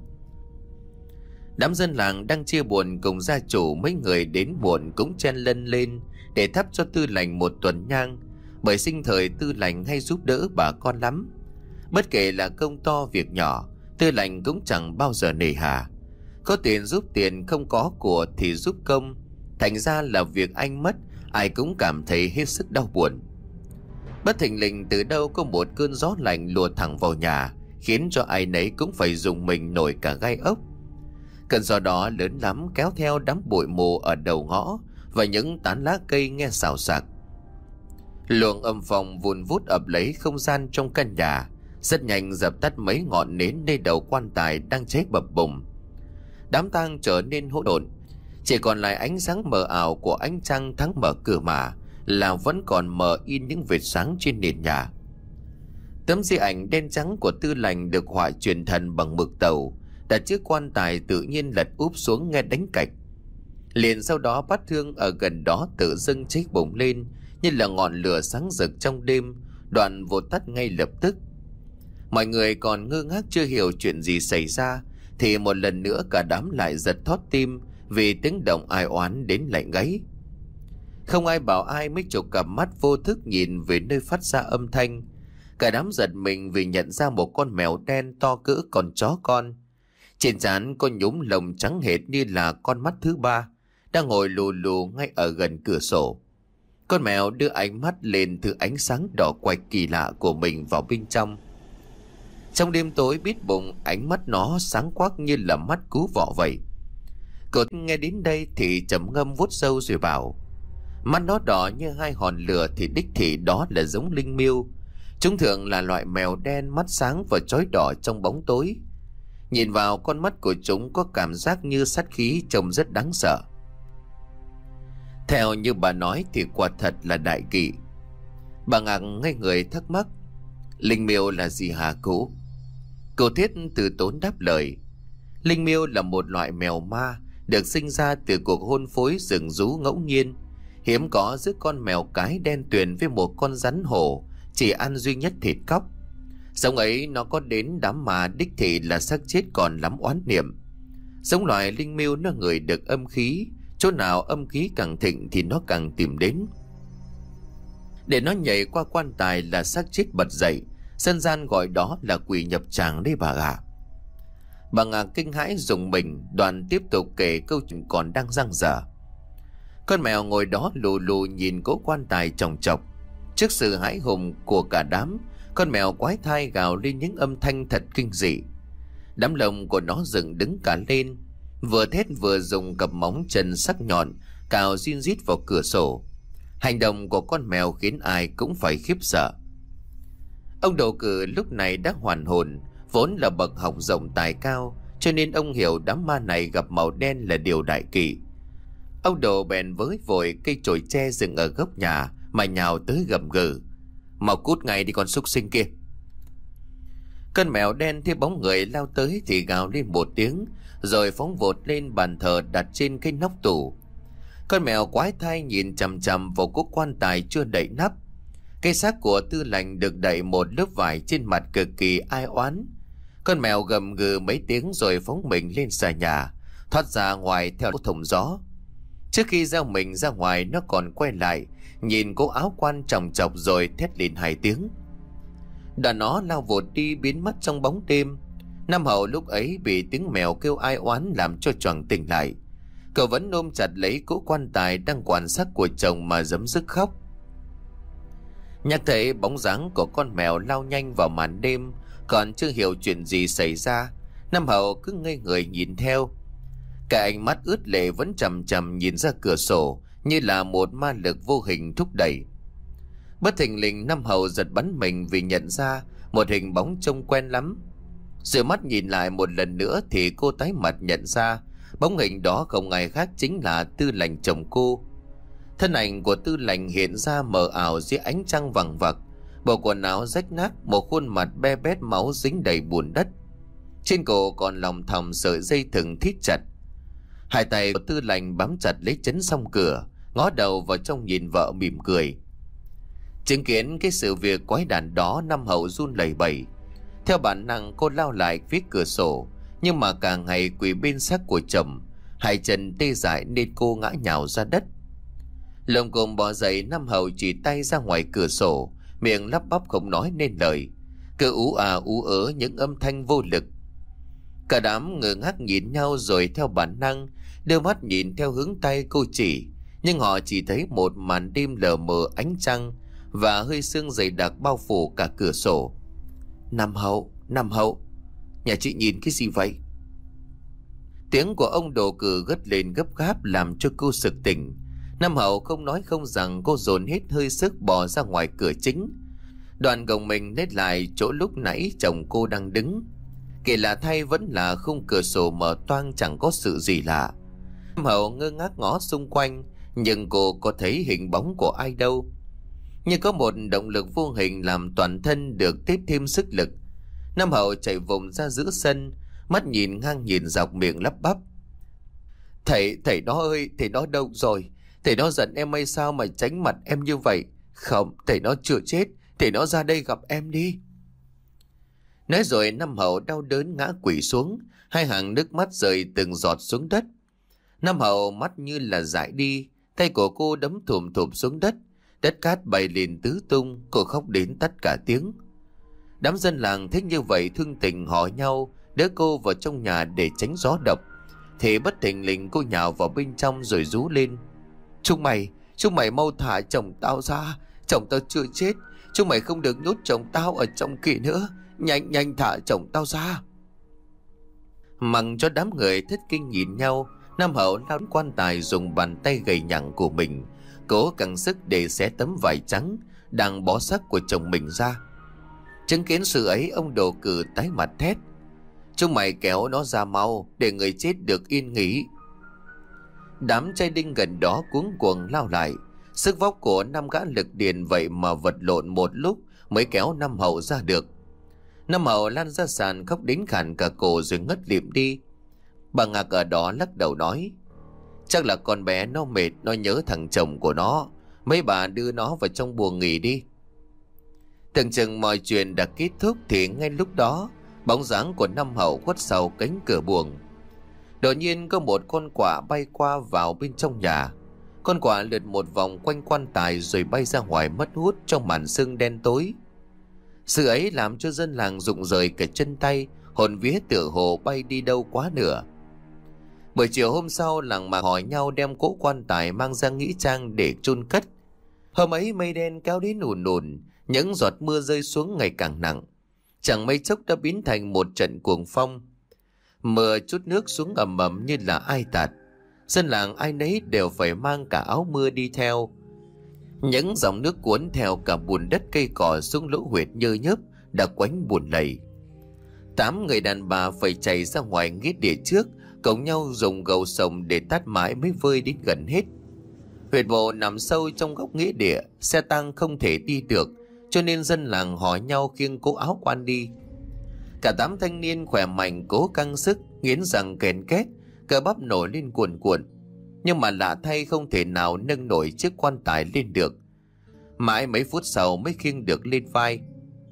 Đám dân làng đang chia buồn cùng gia chủ, mấy người đến muộn cũng chen lân lên để thắp cho Tư Lành một tuần nhang, bởi sinh thời Tư Lành hay giúp đỡ bà con lắm. Bất kể là công to việc nhỏ, Tư Lành cũng chẳng bao giờ nề hà. Có tiền giúp tiền, không có của thì giúp công. Thành ra là việc anh mất, ai cũng cảm thấy hết sức đau buồn. Bất thình lình từ đâu có một cơn gió lạnh lùa thẳng vào nhà, khiến cho ai nấy cũng phải dùng mình nổi cả gai ốc. Cơn gió đó lớn lắm, kéo theo đám bụi mù ở đầu ngõ và những tán lá cây nghe xào xạc. Luồng âm phong vun vút ập lấy không gian trong căn nhà, rất nhanh dập tắt mấy ngọn nến nơi đầu quan tài đang cháy bập bùng. Đám tang trở nên hỗn độn, chỉ còn lại ánh sáng mờ ảo của ánh trăng tháng mở cửa mà là vẫn còn mờ in những vệt sáng trên nền nhà. Tấm di ảnh đen trắng của Tư Lành được họa truyền thần bằng mực tàu đặt trước quan tài tự nhiên lật úp xuống nghe đánh cạch. Liền sau đó bát hương ở gần đó tự dưng cháy bùng lên như là ngọn lửa sáng rực trong đêm, đoạn vụt tắt ngay lập tức. Mọi người còn ngơ ngác chưa hiểu chuyện gì xảy ra thì một lần nữa cả đám lại giật thót tim vì tiếng động ai oán đến lạnh gáy. Không ai bảo ai mới chụp cặp mắt vô thức nhìn về nơi phát ra âm thanh. Cả đám giật mình vì nhận ra một con mèo đen to cỡ con chó con. Trên trán có nhúm lông trắng hệt như là con mắt thứ ba, đang ngồi lù lù ngay ở gần cửa sổ. Con mèo đưa ánh mắt lên từ ánh sáng đỏ quạch kỳ lạ của mình vào bên trong. Trong đêm tối bít bụng, ánh mắt nó sáng quắc như là mắt cú vọ vậy. Cậu nghe đến đây thì trầm ngâm vuốt râu rồi bảo, mắt nó đỏ như hai hòn lửa thì đích thị đó là giống linh miêu. Chúng thường là loại mèo đen mắt sáng và chói đỏ trong bóng tối. Nhìn vào con mắt của chúng có cảm giác như sát khí, trông rất đáng sợ. Theo như bà nói thì quả thật là đại kỵ. Bà ngạc ngây người thắc mắc, linh miêu là gì hả cụ? Cô Thiết từ tốn đáp lời, linh miêu là một loại mèo ma được sinh ra từ cuộc hôn phối rừng rú ngẫu nhiên, hiếm có giữa con mèo cái đen tuyền với một con rắn hổ chỉ ăn duy nhất thịt cóc. Giống ấy nó có đến đám mà đích thị là xác chết còn lắm oán niệm. Giống loài linh miêu nó ngửi được âm khí, chỗ nào âm khí càng thịnh thì nó càng tìm đến. Để nó nhảy qua quan tài là xác chết bật dậy, dân gian gọi đó là quỷ nhập tràng đấy bà ạ. Bà Ngạc kinh hãi rùng mình, đoàn tiếp tục kể câu chuyện còn đang dang dở. Con mèo ngồi đó lù lù nhìn cỗ quan tài chòng chọc. Trước sự hãi hùng của cả đám, con mèo quái thai gào lên những âm thanh thật kinh dị. Đám lông của nó dựng đứng cả lên, vừa thét vừa dùng cặp móng chân sắc nhọn cào rin rít vào cửa sổ. Hành động của con mèo khiến ai cũng phải khiếp sợ. Ông Đỗ Cử lúc này đã hoàn hồn, vốn là bậc học rộng tài cao, cho nên ông hiểu đám ma này gặp màu đen là điều đại kỵ. Ông Đồ bèn với vội cây chổi tre dựng ở góc nhà mà nhào tới gầm gừ, mau cút ngay đi con súc sinh kia. Con mèo đen thấy bóng người lao tới thì gào lên một tiếng, rồi phóng vụt lên bàn thờ đặt trên cái nóc tủ. Con mèo quái thai nhìn chằm chằm vào cỗ quan tài chưa đậy nắp. Cái xác của Tư Lành được đậy một lớp vải trên mặt cực kỳ ai oán. Con mèo gầm gừ mấy tiếng rồi phóng mình lên xà nhà, thoát ra ngoài theo thùng gió. Trước khi gieo mình ra ngoài, nó còn quay lại nhìn cô áo quan chòng chọc rồi thét lên hai tiếng. Đoạn nó lao vụt đi biến mất trong bóng đêm. Nam Hậu lúc ấy bị tiếng mèo kêu ai oán làm cho choàng tỉnh lại. Cậu vẫn ôm chặt lấy cỗ quan tài đang quan sát của chồng mà giấm dứt khóc. Nhắc thấy bóng dáng của con mèo lao nhanh vào màn đêm, còn chưa hiểu chuyện gì xảy ra, Nam Hậu cứ ngây người nhìn theo. Cả ánh mắt ướt lệ vẫn chằm chằm nhìn ra cửa sổ như là một ma lực vô hình thúc đẩy. Bất thình lình Nam Hậu giật bắn mình vì nhận ra một hình bóng trông quen lắm. Sự mắt nhìn lại một lần nữa thì cô tái mặt nhận ra bóng hình đó không ai khác chính là Tư Lệnh chồng cô. Thân ảnh của Tư Lệnh hiện ra mờ ảo dưới ánh trăng vằng vặc, bộ quần áo rách nát, một khuôn mặt be bét máu dính đầy bùn đất. Trên cổ còn lòng thòng sợi dây thừng thít chặt. Hai tay của Tư Lệnh bám chặt lấy chấn song cửa, ngó đầu vào trong nhìn vợ mỉm cười. Chứng kiến cái sự việc quái đản đó, Nam Hậu run lẩy bẩy. Theo bản năng cô lao lại phía cửa sổ, nhưng mà càng ngày quỳ bên xác của chồng, hai chân tê dại nên cô ngã nhào ra đất. Lồm cồm bò dậy, Nam Hậu chỉ tay ra ngoài cửa sổ, miệng lắp bắp không nói nên lời, cứ ú à ú ớ những âm thanh vô lực. Cả đám ngơ ngác nhìn nhau rồi theo bản năng đưa mắt nhìn theo hướng tay cô chỉ, nhưng họ chỉ thấy một màn đêm lờ mờ ánh trăng và hơi sương dày đặc bao phủ cả cửa sổ. Nam Hậu, Nam Hậu, nhà chị nhìn cái gì vậy? Tiếng của ông đồ cử gất lên gấp gáp làm cho cô sực tỉnh. Nam Hậu không nói không rằng cô dồn hết hơi sức bò ra ngoài cửa chính. Đoàn gồng mình nết lại chỗ lúc nãy chồng cô đang đứng. Kỳ lạ thay vẫn là khung cửa sổ mở toang, chẳng có sự gì lạ. Nam Hậu ngơ ngác ngó xung quanh, nhưng cô có thấy hình bóng của ai đâu. Nhưng có một động lực vô hình làm toàn thân được tiếp thêm sức lực. Nam Hậu chạy vùng ra giữa sân, mắt nhìn ngang nhìn dọc, miệng lắp bắp. Thầy, thầy đó ơi, thầy đó đâu rồi? Thầy đó giận em hay sao mà tránh mặt em như vậy? Không, thầy nó chưa chết, thầy nó ra đây gặp em đi. Nói rồi Nam Hậu đau đớn ngã quỵ xuống, hai hàng nước mắt rơi từng giọt xuống đất. Nam Hậu mắt như là dại đi, tay của cô đấm thùm thụp xuống đất, đất cát bay lên tứ tung, cô khóc đến tắt cả tiếng. Đám dân làng thích như vậy thương tình hỏi nhau đỡ cô vào trong nhà để tránh gió độc, thì bất thình lình cô nhào vào bên trong rồi rú lên. Chúng mày, chúng mày mau thả chồng tao ra, chồng tao chưa chết, chúng mày không được nhốt chồng tao ở trong kia nữa, nhanh nhanh thả chồng tao ra. Mặc cho đám người thất kinh nhìn nhau, Nam Hậu lao đến quan tài dùng bàn tay gầy nhặng của mình cố căng sức để xé tấm vải trắng đang bó xác của chồng mình ra. Chứng kiến sự ấy, ông đồ cử tái mặt thét. Chúng mày kéo nó ra mau để người chết được yên nghỉ. Đám trai đinh gần đó cuống cuồng lao lại. Sức vóc của năm gã lực điền vậy mà vật lộn một lúc mới kéo Nam Hậu ra được. Nam Hậu lăn ra sàn khóc đến khản cả cổ rồi ngất lịm đi. Bà Ngạc ở đó lắc đầu nói, chắc là con bé nó mệt, nó nhớ thằng chồng của nó. Mấy bà đưa nó vào trong buồng nghỉ đi. Tưởng chừng mọi chuyện đã kết thúc thì ngay lúc đó bóng dáng của Nam Hậu khuất sau cánh cửa buồng. Đột nhiên có một con quạ bay qua vào bên trong nhà. Con quạ lượn một vòng quanh quan tài rồi bay ra ngoài mất hút trong màn sương đen tối. Sự ấy làm cho dân làng rụng rời cả chân tay, hồn vía tựa hồ bay đi đâu quá nửa. Buổi chiều hôm sau, làng mạc hỏi nhau đem cỗ quan tài mang ra nghĩa trang để chôn cất. Hôm ấy mây đen kéo đến ùn ùn, những giọt mưa rơi xuống ngày càng nặng, chẳng mấy chốc đã biến thành một trận cuồng phong. Mưa chút nước xuống ầm ầm như là ai tạt. Dân làng ai nấy đều phải mang cả áo mưa đi theo. Những dòng nước cuốn theo cả bùn đất cây cỏ xuống lỗ huyệt nhơ nhớp đã quánh buồn lầy. Tám người đàn bà phải chạy ra ngoài nghĩa địa trước, cộng nhau dùng gầu sồng để tát mãi mới vơi đến gần hết. Huyệt mộ nằm sâu trong góc nghĩa địa, xe tang không thể đi được, cho nên dân làng hỏi nhau khiêng cố áo quan đi. Cả tám thanh niên khỏe mạnh cố căng sức, nghiến răng kèn két, cơ bắp nổi lên cuồn cuộn, nhưng mà lạ thay không thể nào nâng nổi chiếc quan tài lên được. Mãi mấy phút sau mới khiêng được lên vai.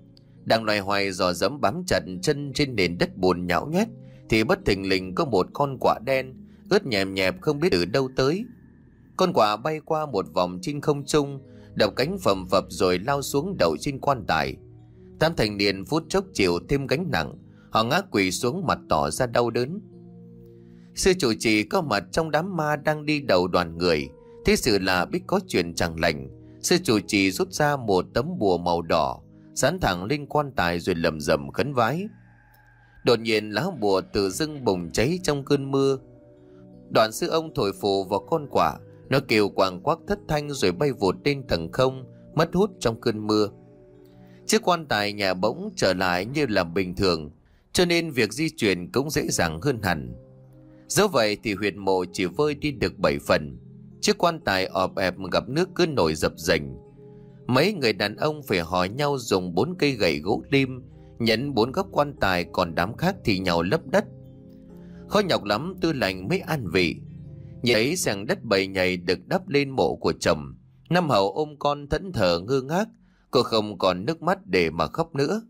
Đang loay hoay dò dẫm bám chặt chân trên nền đất bùn nhão nhét thì bất thình lình có một con quạ đen ướt nhèm nhẹp không biết từ đâu tới. Con quạ bay qua một vòng trên không trung, đập cánh phầm phập rồi lao xuống đậu trên quan tài. Tám thanh niên phút chốc chịu thêm gánh nặng, họ ngã quỳ xuống mặt tỏ ra đau đớn. Sư trụ trì có mặt trong đám ma đang đi đầu đoàn người, thế sự là biết có chuyện chẳng lành. Sư trụ trì rút ra một tấm bùa màu đỏ, dán thẳng lên quan tài rồi lầm rầm khấn vái. Đột nhiên lá bùa tự dưng bùng cháy trong cơn mưa. Đoạn sư ông thổi phù vào con quạ, nó kêu quàng quắc thất thanh rồi bay vụt lên tầng không, mất hút trong cơn mưa. Chiếc quan tài nhà bỗng trở lại như là bình thường, cho nên việc di chuyển cũng dễ dàng hơn hẳn. Dẫu vậy thì huyệt mộ chỉ vơi đi được bảy phần. Chiếc quan tài ọp ẹp gặp nước cứ nổi dập dềnh. Mấy người đàn ông phải hò nhau dùng bốn cây gậy gỗ lim nhấn bốn góc quan tài, còn đám khác thì nhào lấp đất. Khó nhọc lắm Tư Lành mới an vị. Nhìn thấy rằng đất bầy nhầy được đắp lên mộ của chồng, Năm Hậu ôm con thẫn thờ ngơ ngác, cô không còn nước mắt để mà khóc nữa.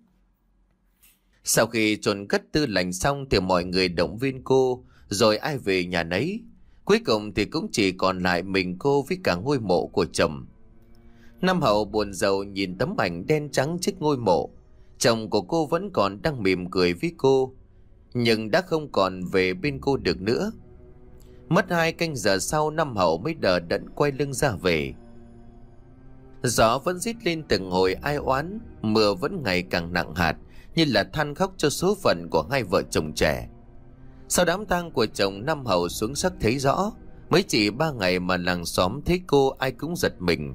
Sau khi chôn cất Tư Lành xong thì mọi người động viên cô, rồi ai về nhà nấy. Cuối cùng thì cũng chỉ còn lại mình cô với cả ngôi mộ của chồng. Năm Hậu buồn rầu nhìn tấm ảnh đen trắng trước ngôi mộ. Chồng của cô vẫn còn đang mỉm cười với cô, nhưng đã không còn về bên cô được nữa. Mất hai canh giờ sau, Năm Hậu mới đờ đẫn quay lưng ra về. Gió vẫn rít lên từng hồi ai oán, mưa vẫn ngày càng nặng hạt, như là than khóc cho số phận của hai vợ chồng trẻ. Sau đám tang của chồng, Năm Hậu xuống sắc thấy rõ, mới chỉ ba ngày mà làng xóm thấy cô ai cũng giật mình.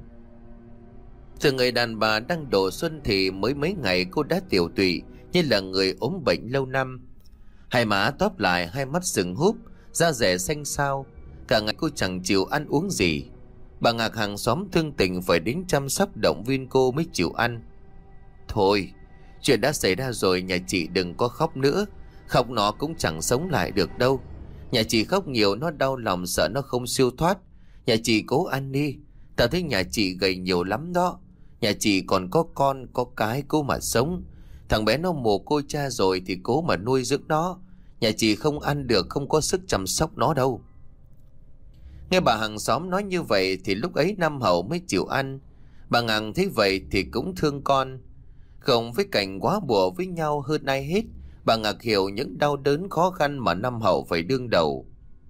Từ người đàn bà đang độ xuân thì mới mấy ngày cô đã tiểu tụy như là người ốm bệnh lâu năm. Hai má tóp lại, hai mắt sừng húp, da rẻ xanh xao. Cả ngày cô chẳng chịu ăn uống gì. Bà Ngạc hàng xóm thương tình phải đến chăm sóc động viên cô mới chịu ăn. Thôi, chuyện đã xảy ra rồi, nhà chị đừng có khóc nữa. Khóc nó cũng chẳng sống lại được đâu. Nhà chị khóc nhiều nó đau lòng, sợ nó không siêu thoát. Nhà chị cố ăn đi. Tao thấy nhà chị gầy nhiều lắm đó. Nhà chị còn có con có cái cố mà sống. Thằng bé nó mồ côi cha rồi thì cố mà nuôi dưỡng nó. Nhà chị không ăn được, không có sức chăm sóc nó đâu. Nghe bà hàng xóm nói như vậy thì lúc ấy Năm Hậu mới chịu ăn. Bà Ngằng thấy vậy thì cũng thương con. Không với cảnh quá bùa với nhau hơn ai hết, bà Ngạc hiểu những đau đớn khó khăn mà Năm Hậu phải đương đầu.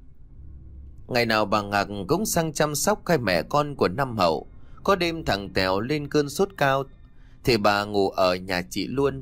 Ngày nào bà Ngạc cũng sang chăm sóc hai mẹ con của Năm Hậu. Có đêm thằng Tèo lên cơn sốt cao thì bà ngủ ở nhà chị luôn.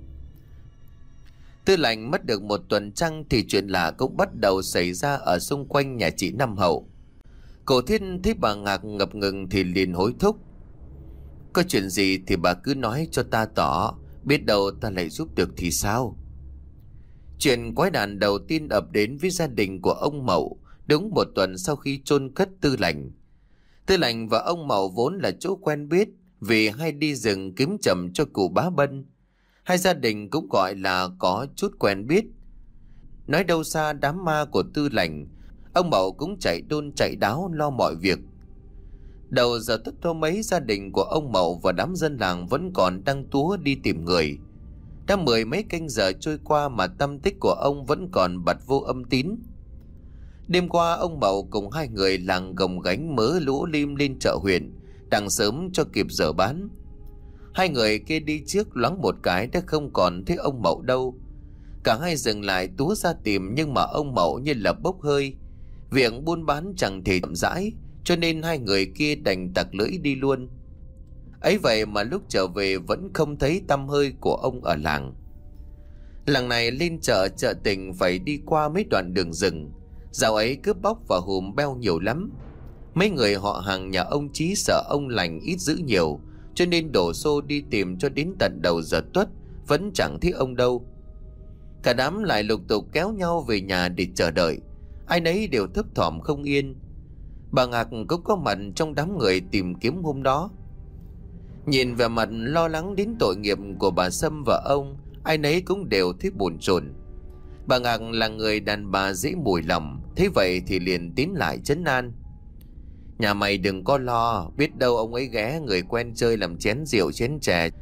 Tư Lành mất được một tuần trăng thì chuyện lạ cũng bắt đầu xảy ra ở xung quanh nhà chị Năm Hậu. Cổ Thiên thấy bà Ngạc ngập ngừng thì liền hối thúc. Có chuyện gì thì bà cứ nói cho ta tỏ, biết đâu ta lại giúp được thì sao. Chuyện quái đản đầu tiên ập đến với gia đình của ông Mậu đúng một tuần sau khi chôn cất Tư Lành. Tư Lành và ông Mậu vốn là chỗ quen biết vì hay đi rừng kiếm trầm cho cụ Bá Bân. Hai gia đình cũng gọi là có chút quen biết. Nói đâu xa đám ma của Tư Lành, ông Mậu cũng chạy đôn chạy đáo lo mọi việc. Đầu giờ tất thô mấy, gia đình của ông Mậu và đám dân làng vẫn còn đang túa đi tìm người. Đã mười mấy canh giờ trôi qua mà tâm tích của ông vẫn còn bặt vô âm tín. Đêm qua ông Mậu cùng hai người làng gồng gánh mớ lũ lim lên chợ huyện, đằng sớm cho kịp giờ bán. Hai người kia đi trước loáng một cái đã không còn thấy ông Mậu đâu. Cả hai dừng lại túa ra tìm, nhưng mà ông Mậu như là bốc hơi. Việc buôn bán chẳng thể chậm rãi, cho nên hai người kia đành tặc lưỡi đi luôn. Ấy vậy mà lúc trở về vẫn không thấy tăm hơi của ông ở làng. Làng này lên chợ chợ tình phải đi qua mấy đoạn đường rừng. Dạo ấy cướp bóc và hùm beo nhiều lắm. Mấy người họ hàng nhà ông Chí sợ ông Lành ít giữ nhiều, cho nên đổ xô đi tìm cho đến tận đầu giờ tuất vẫn chẳng thấy ông đâu. Cả đám lại lục tục kéo nhau về nhà để chờ đợi. Ai nấy đều thấp thỏm không yên. Bà Ngạc cũng có mặt trong đám người tìm kiếm hôm đó. Nhìn vẻ mặt lo lắng đến tội nghiệp của bà Sâm và ông, ai nấy cũng đều thấy buồn chồn. Bà Ngạc là người đàn bà dễ mùi lòng, thế vậy thì liền tiến lại trấn an. Nhà mày đừng có lo, biết đâu ông ấy ghé người quen chơi làm chén rượu chén chè,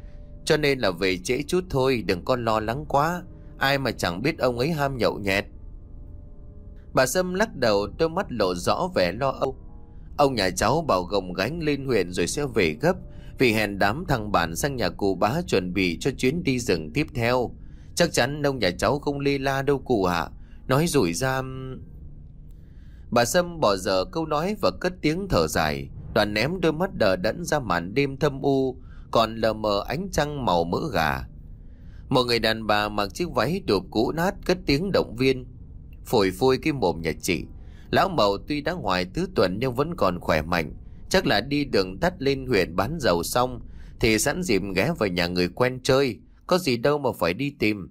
cho nên là về trễ chút thôi, đừng có lo lắng quá. Ai mà chẳng biết ông ấy ham nhậu nhẹt. Bà Sâm lắc đầu, đôi mắt lộ rõ vẻ lo âu. Ông nhà cháu bảo gồng gánh lên huyện rồi sẽ về gấp, vì hẹn đám thằng bạn sang nhà cụ bá chuẩn bị cho chuyến đi rừng tiếp theo. Chắc chắn ông nhà cháu không lê la đâu cụ ạ. Nói rủi ra... Bà Sâm bỏ dở câu nói và cất tiếng thở dài, đoạn ném đôi mắt đờ đẫn ra màn đêm thâm u, còn lờ mờ ánh trăng màu mỡ gà. Một người đàn bà mặc chiếc váy đụp cũ nát cất tiếng động viên. Phổi phôi cái mồm nhà chị. Lão Mậu tuy đã ngoài tứ tuần nhưng vẫn còn khỏe mạnh. Chắc là đi đường tắt lên huyện bán dầu xong thì sẵn dịp ghé vào nhà người quen chơi. Có gì đâu mà phải đi tìm.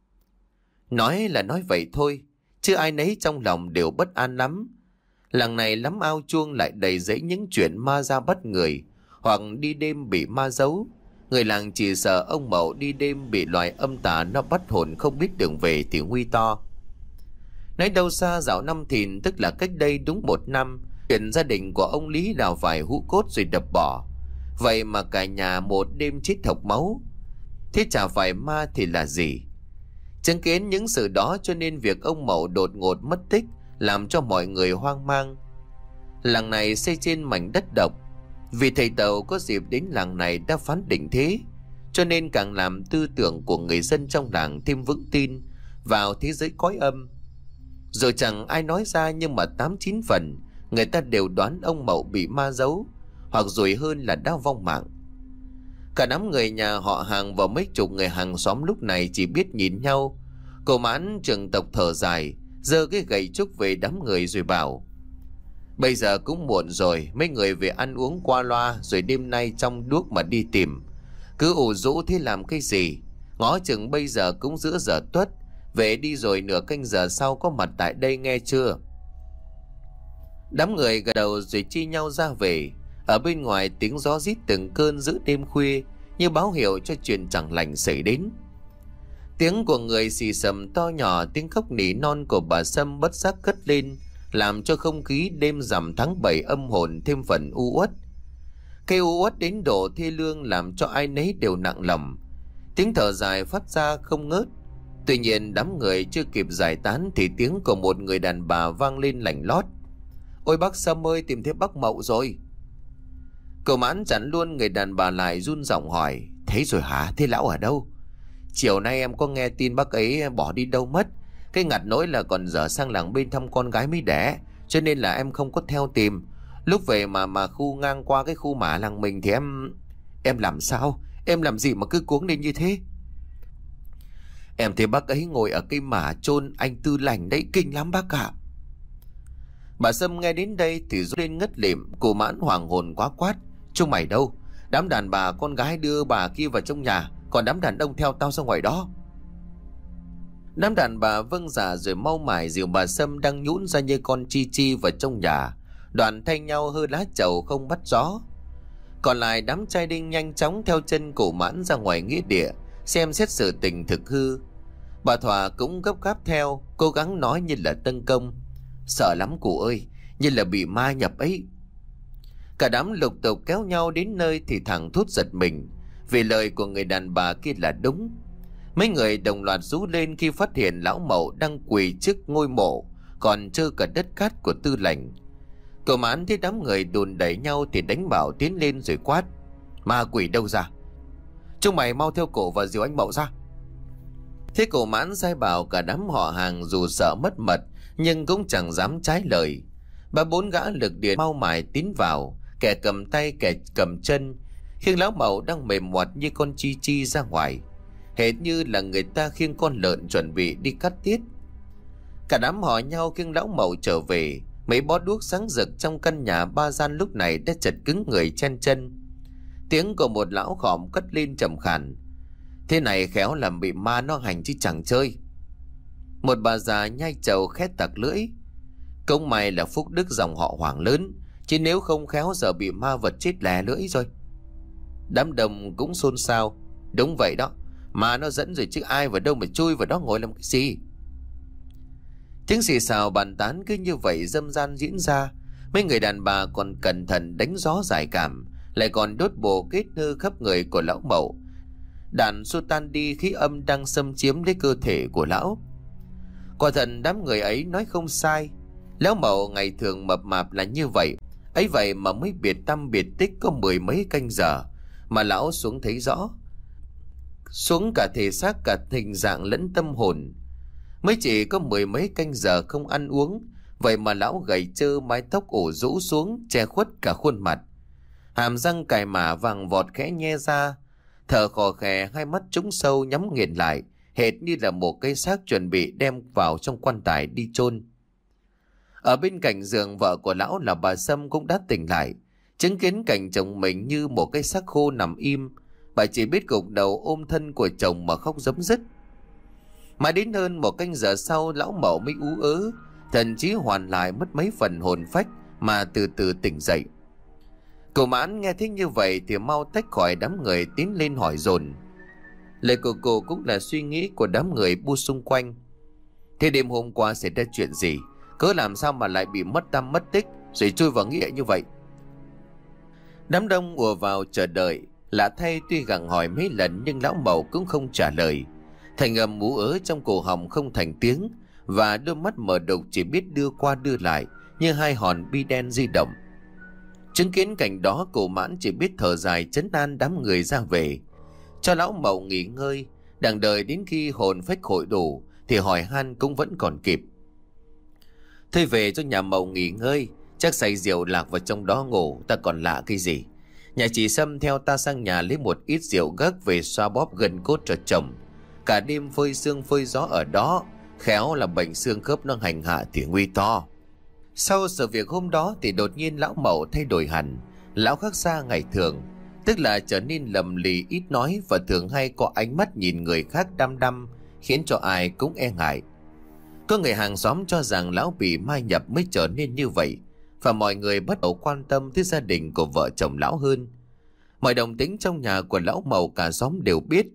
Nói là nói vậy thôi, chứ ai nấy trong lòng đều bất an lắm. Làng này lắm ao chuông lại đầy rẫy những chuyện ma ra bắt người, hoặc đi đêm bị ma giấu. Người làng chỉ sợ ông Mậu đi đêm bị loài âm tà nó bắt hồn không biết đường về thì nguy to. Nói đâu xa dạo năm Thìn, tức là cách đây đúng một năm, chuyện gia đình của ông Lý đào vài hũ cốt rồi đập bỏ. Vậy mà cả nhà một đêm chết thộc máu. Thế chả phải ma thì là gì? Chứng kiến những sự đó cho nên việc ông Mậu đột ngột mất tích làm cho mọi người hoang mang. Làng này xây trên mảnh đất độc, vì thầy Tàu có dịp đến làng này đã phán định thế, cho nên càng làm tư tưởng của người dân trong làng thêm vững tin vào thế giới cõi âm. Rồi chẳng ai nói ra nhưng mà tám chín phần người ta đều đoán ông Mậu bị ma giấu, hoặc rồi hơn là đã vong mạng. Cả đám người nhà họ hàng và mấy chục người hàng xóm lúc này chỉ biết nhìn nhau. Cô Mãn trưởng tộc thở dài, giơ cái gậy trúc về đám người rồi bảo: bây giờ cũng muộn rồi, mấy người về ăn uống qua loa rồi đêm nay trong đuốc mà đi tìm. Cứ ủ rũ thế làm cái gì? Ngó chừng bây giờ cũng giữa giờ tuất, về đi rồi nửa canh giờ sau có mặt tại đây nghe chưa? Đám người gật đầu rồi chia nhau ra về. Ở bên ngoài tiếng gió rít từng cơn giữa đêm khuya, như báo hiệu cho chuyện chẳng lành xảy đến. Tiếng của người xì xầm to nhỏ, tiếng khóc nỉ non của bà Sâm bất giác cất lên, làm cho không khí đêm rằm tháng bảy âm hồn thêm phần u uất. Cái u uất đến độ thê lương làm cho ai nấy đều nặng lòng. Tiếng thở dài phát ra không ngớt. Tuy nhiên đám người chưa kịp giải tán thì tiếng của một người đàn bà vang lên lành lót: ôi bác Sâm ơi, tìm thấy bác Mậu rồi. Cậu Mãn chặn luôn người đàn bà lại, run giọng hỏi: thấy rồi hả? Thế lão ở đâu? Chiều nay em có nghe tin bác ấy bỏ đi đâu mất. Cái ngặt nỗi là còn dở sang làng bên thăm con gái mới đẻ, cho nên là em không có theo tìm. Lúc về mà mà khu ngang qua cái khu mả làng mình thì em... Em làm sao? Em làm gì mà cứ cuống lên như thế? Em thấy bác ấy ngồi ở cây mả chôn anh Tư Lành đấy, kinh lắm bác ạ. Bà Sâm nghe đến đây thì rút lên ngất lịm. Cô Mãn hoàng hồn quá quát: chúng mày đâu? Đám đàn bà con gái đưa bà kia vào trong nhà, còn đám đàn ông theo tao ra ngoài đó. Đám đàn bà vâng dạ rồi mau mải dìu bà Sâm đang nhũn ra như con chi chi vào trong nhà, đoàn thay nhau hơ lá trầu không bắt gió. Còn lại đám trai đinh nhanh chóng theo chân cổ Mãn ra ngoài nghĩa địa xem xét sự tình thực hư. Bà Thỏa cũng gấp gáp theo, cố gắng nói như là tân công: sợ lắm cụ ơi, như là bị ma nhập ấy. Cả đám lục tục kéo nhau đến nơi thì thằng Thút giật mình, vì lời của người đàn bà kia là đúng. Mấy người đồng loạt rú lên khi phát hiện lão Mậu đang quỳ trước ngôi mộ còn trơ cả đất cát của Tư Lành. Cậu Mãn thấy đám người đùn đẩy nhau thì đánh bảo tiến lên rồi quát: ma quỷ đâu ra? Chúng mày mau theo cổ và dìu anh Mậu ra. Thế cậu Mãn sai bảo cả đám họ hàng dù sợ mất mật nhưng cũng chẳng dám trái lời. Ba bốn gã lực điện mau mải tiến vào, kẻ cầm tay kẻ cầm chân, khiêng lão Mậu đang mềm moặt như con chi chi ra ngoài, hệt như là người ta khiêng con lợn chuẩn bị đi cắt tiết. Cả đám họ nhau khiêng lão Mậu trở về. Mấy bó đuốc sáng rực trong căn nhà ba gian lúc này đã chật cứng người chen chân. Tiếng của một lão khòm cất lên trầm khàn: thế này khéo làm bị ma nó hành chứ chẳng chơi. Một bà già nhai trầu khét tặc lưỡi: công mày là phúc đức dòng họ Hoàng lớn, chứ nếu không khéo giờ bị ma vật chết lè lưỡi rồi. Đám đông cũng xôn xao: đúng vậy đó, mà nó dẫn rồi chứ ai vào đâu mà chui vào đó ngồi làm cái gì. Tiếng xì xào bàn tán cứ như vậy dâm gian diễn ra. Mấy người đàn bà còn cẩn thận đánh gió giải cảm, lại còn đốt bồ kết hư khắp người của lão Mậu. Đạn xua tan đi khí âm đang xâm chiếm lấy cơ thể của lão. Quả thật đám người ấy nói không sai. Lão Mậu ngày thường mập mạp là như vậy, ấy vậy mà mới biệt tâm biệt tích có mười mấy canh giờ mà lão xuống thấy rõ. Xuống cả thể xác, cả hình dạng lẫn tâm hồn. Mới chỉ có mười mấy canh giờ không ăn uống, vậy mà lão gầy trơ, mái tóc ủ rũ xuống che khuất cả khuôn mặt. Hàm răng cài mả vàng vọt khẽ nhe ra, thở khò khè, hai mắt trũng sâu nhắm nghiền lại, hệt như là một cái xác chuẩn bị đem vào trong quan tài đi chôn. Ở bên cạnh giường, vợ của lão là bà Sâm cũng đã tỉnh lại, chứng kiến cảnh chồng mình như một cái xác khô nằm im. Bà chỉ biết gục đầu ôm thân của chồng mà khóc rấm rứt. Mà đến hơn một canh giờ sau, lão Mậu mới ú ớ, thần trí hoàn lại, mất mấy phần hồn phách mà từ từ tỉnh dậy. Cậu Mãn nghe thấy như vậy thì mau tách khỏi đám người tiến lên hỏi dồn. Lời của cô cũng là suy nghĩ của đám người bu xung quanh. Thế đêm hôm qua xảy ra chuyện gì? Cớ làm sao mà lại bị mất tăm mất tích rồi chui vào nghĩa như vậy? Đám đông ùa vào chờ đợi. Lạ thay, tuy gặng hỏi mấy lần nhưng lão Mậu cũng không trả lời. Thành âm ú ớ trong cổ họng không thành tiếng, và đôi mắt mờ đục chỉ biết đưa qua đưa lại như hai hòn bi đen di động. Chứng kiến cảnh đó, Cụ Mãn chỉ biết thở dài trấn an đám người ra về, cho lão Mậu nghỉ ngơi. Đằng đợi đến khi hồn phách hội đủ thì hỏi han cũng vẫn còn kịp. Thôi về cho nhà Mậu nghỉ ngơi, chắc say rượu lạc vào trong đó ngủ, ta còn lạ cái gì. Nhà chị Sâm theo ta sang nhà lấy một ít rượu gấc về xoa bóp gần cốt cho chồng. Cả đêm phơi sương phơi gió ở đó, khéo là bệnh xương khớp nó hành hạ thì nguy to. Sau sự việc hôm đó thì đột nhiên lão Mậu thay đổi hẳn. Lão khác xa ngày thường, tức là trở nên lầm lì, ít nói và thường hay có ánh mắt nhìn người khác đăm đăm, khiến cho ai cũng e ngại. Có người hàng xóm cho rằng lão bị mai nhập mới trở nên như vậy, và mọi người bắt đầu quan tâm tới gia đình của vợ chồng lão hơn. Mọi động tĩnh trong nhà của lão Mậu cả xóm đều biết.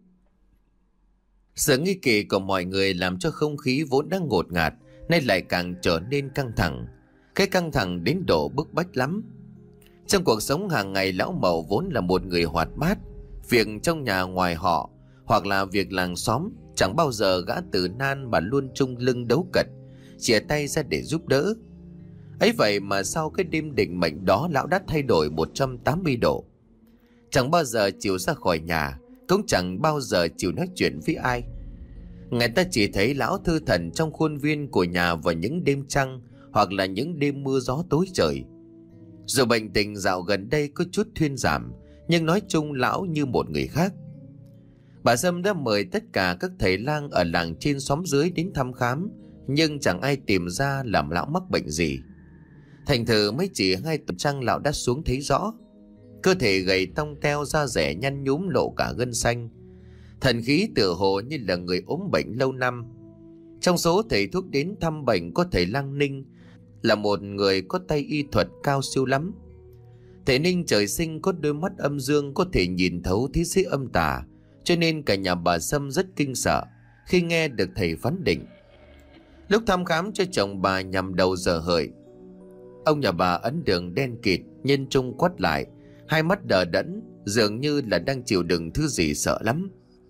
Sự nghi kỵ của mọi người làm cho không khí vốn đang ngột ngạt nay lại càng trở nên căng thẳng. Cái căng thẳng đến độ bức bách lắm. Trong cuộc sống hàng ngày, lão Mậu vốn là một người hoạt bát. Việc trong nhà ngoài họ hoặc là việc làng xóm, chẳng bao giờ gã từ nan mà luôn chung lưng đấu cật, chìa tay ra để giúp đỡ. Ấy vậy mà sau cái đêm định mệnh đó, lão đã thay đổi một trăm tám mươi độ. Chẳng bao giờ chịu ra khỏi nhà, cũng chẳng bao giờ chịu nói chuyện với ai. Người ta chỉ thấy lão thư thần trong khuôn viên của nhà vào những đêm trăng hoặc là những đêm mưa gió tối trời. Dù bệnh tình dạo gần đây có chút thuyên giảm, nhưng nói chung lão như một người khác. Bà Sâm đã mời tất cả các thầy lang ở làng trên xóm dưới đến thăm khám, nhưng chẳng ai tìm ra làm lão mắc bệnh gì. Thành thử mới chỉ hai tuần trăng lão đã xuống thấy rõ. Cơ thể gầy tông teo, da rẻ nhăn nhúm lộ cả gân xanh. Thần khí tựa hồ như là người ốm bệnh lâu năm. Trong số thầy thuốc đến thăm bệnh có thầy Lang Ninh, là một người có tay y thuật cao siêu lắm. Thầy Ninh trời sinh có đôi mắt âm dương, có thể nhìn thấu thế giới âm tà, cho nên cả nhà bà Sâm rất kinh sợ khi nghe được thầy phán định. Lúc thăm khám cho chồng bà nhằm đầu giờ hợi, ông nhà bà ấn đường đen kịt, nhân trung quắt lại, hai mắt đờ đẫn, dường như là đang chịu đựng thứ gì sợ lắm.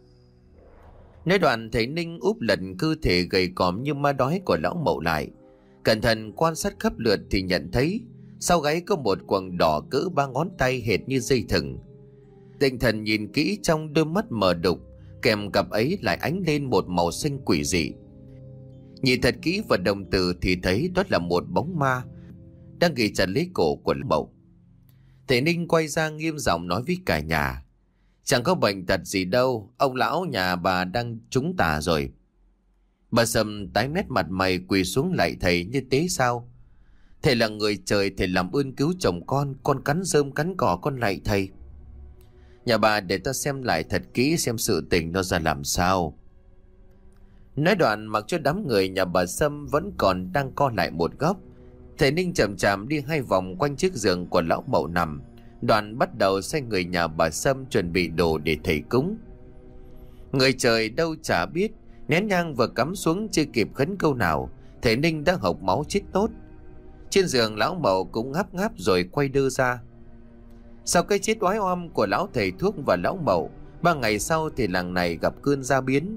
Nói đoạn, thầy Ninh úp lần cơ thể gầy còm như ma đói của lão Mậu lại, cẩn thận quan sát khắp lượt thì nhận thấy sau gáy có một quầng đỏ cỡ ba ngón tay hệt như dây thừng. Tinh thần nhìn kỹ, trong đôi mắt mờ đục kèm cặp ấy lại ánh lên một màu xanh quỷ dị. Nhìn thật kỹ vào đồng tử thì thấy đó là một bóng ma đang ghi chặt lấy cổ của lão Mậu. Thầy Ninh quay ra nghiêm giọng nói với cả nhà: "Chẳng có bệnh tật gì đâu, ông lão nhà bà đang trúng tà rồi." Bà Sâm tái mét mặt mày quỳ xuống lạy thầy như tế sao: "Thầy là người trời, thầy làm ơn cứu chồng con, con cắn rơm cắn cỏ, con lạy thầy." "Nhà bà để ta xem lại thật kỹ xem sự tình nó ra làm sao." Nói đoạn, mặc cho đám người nhà bà Sâm vẫn còn đang co lại một góc, thầy Ninh chậm chạp đi hai vòng quanh chiếc giường của lão Mậu nằm. Đoàn bắt đầu xoay người nhà bà Sâm chuẩn bị đồ để thầy cúng. Người trời đâu chả biết, nén nhang vừa cắm xuống chưa kịp khấn câu nào, thầy Ninh đã hộc máu chết tốt. Trên giường lão Mậu cũng ngáp ngáp rồi quay đơ ra. Sau cái chết oái oăm của lão thầy thuốc và lão Mậu, Ba ngày sau thì làng này gặp cơn gia biến.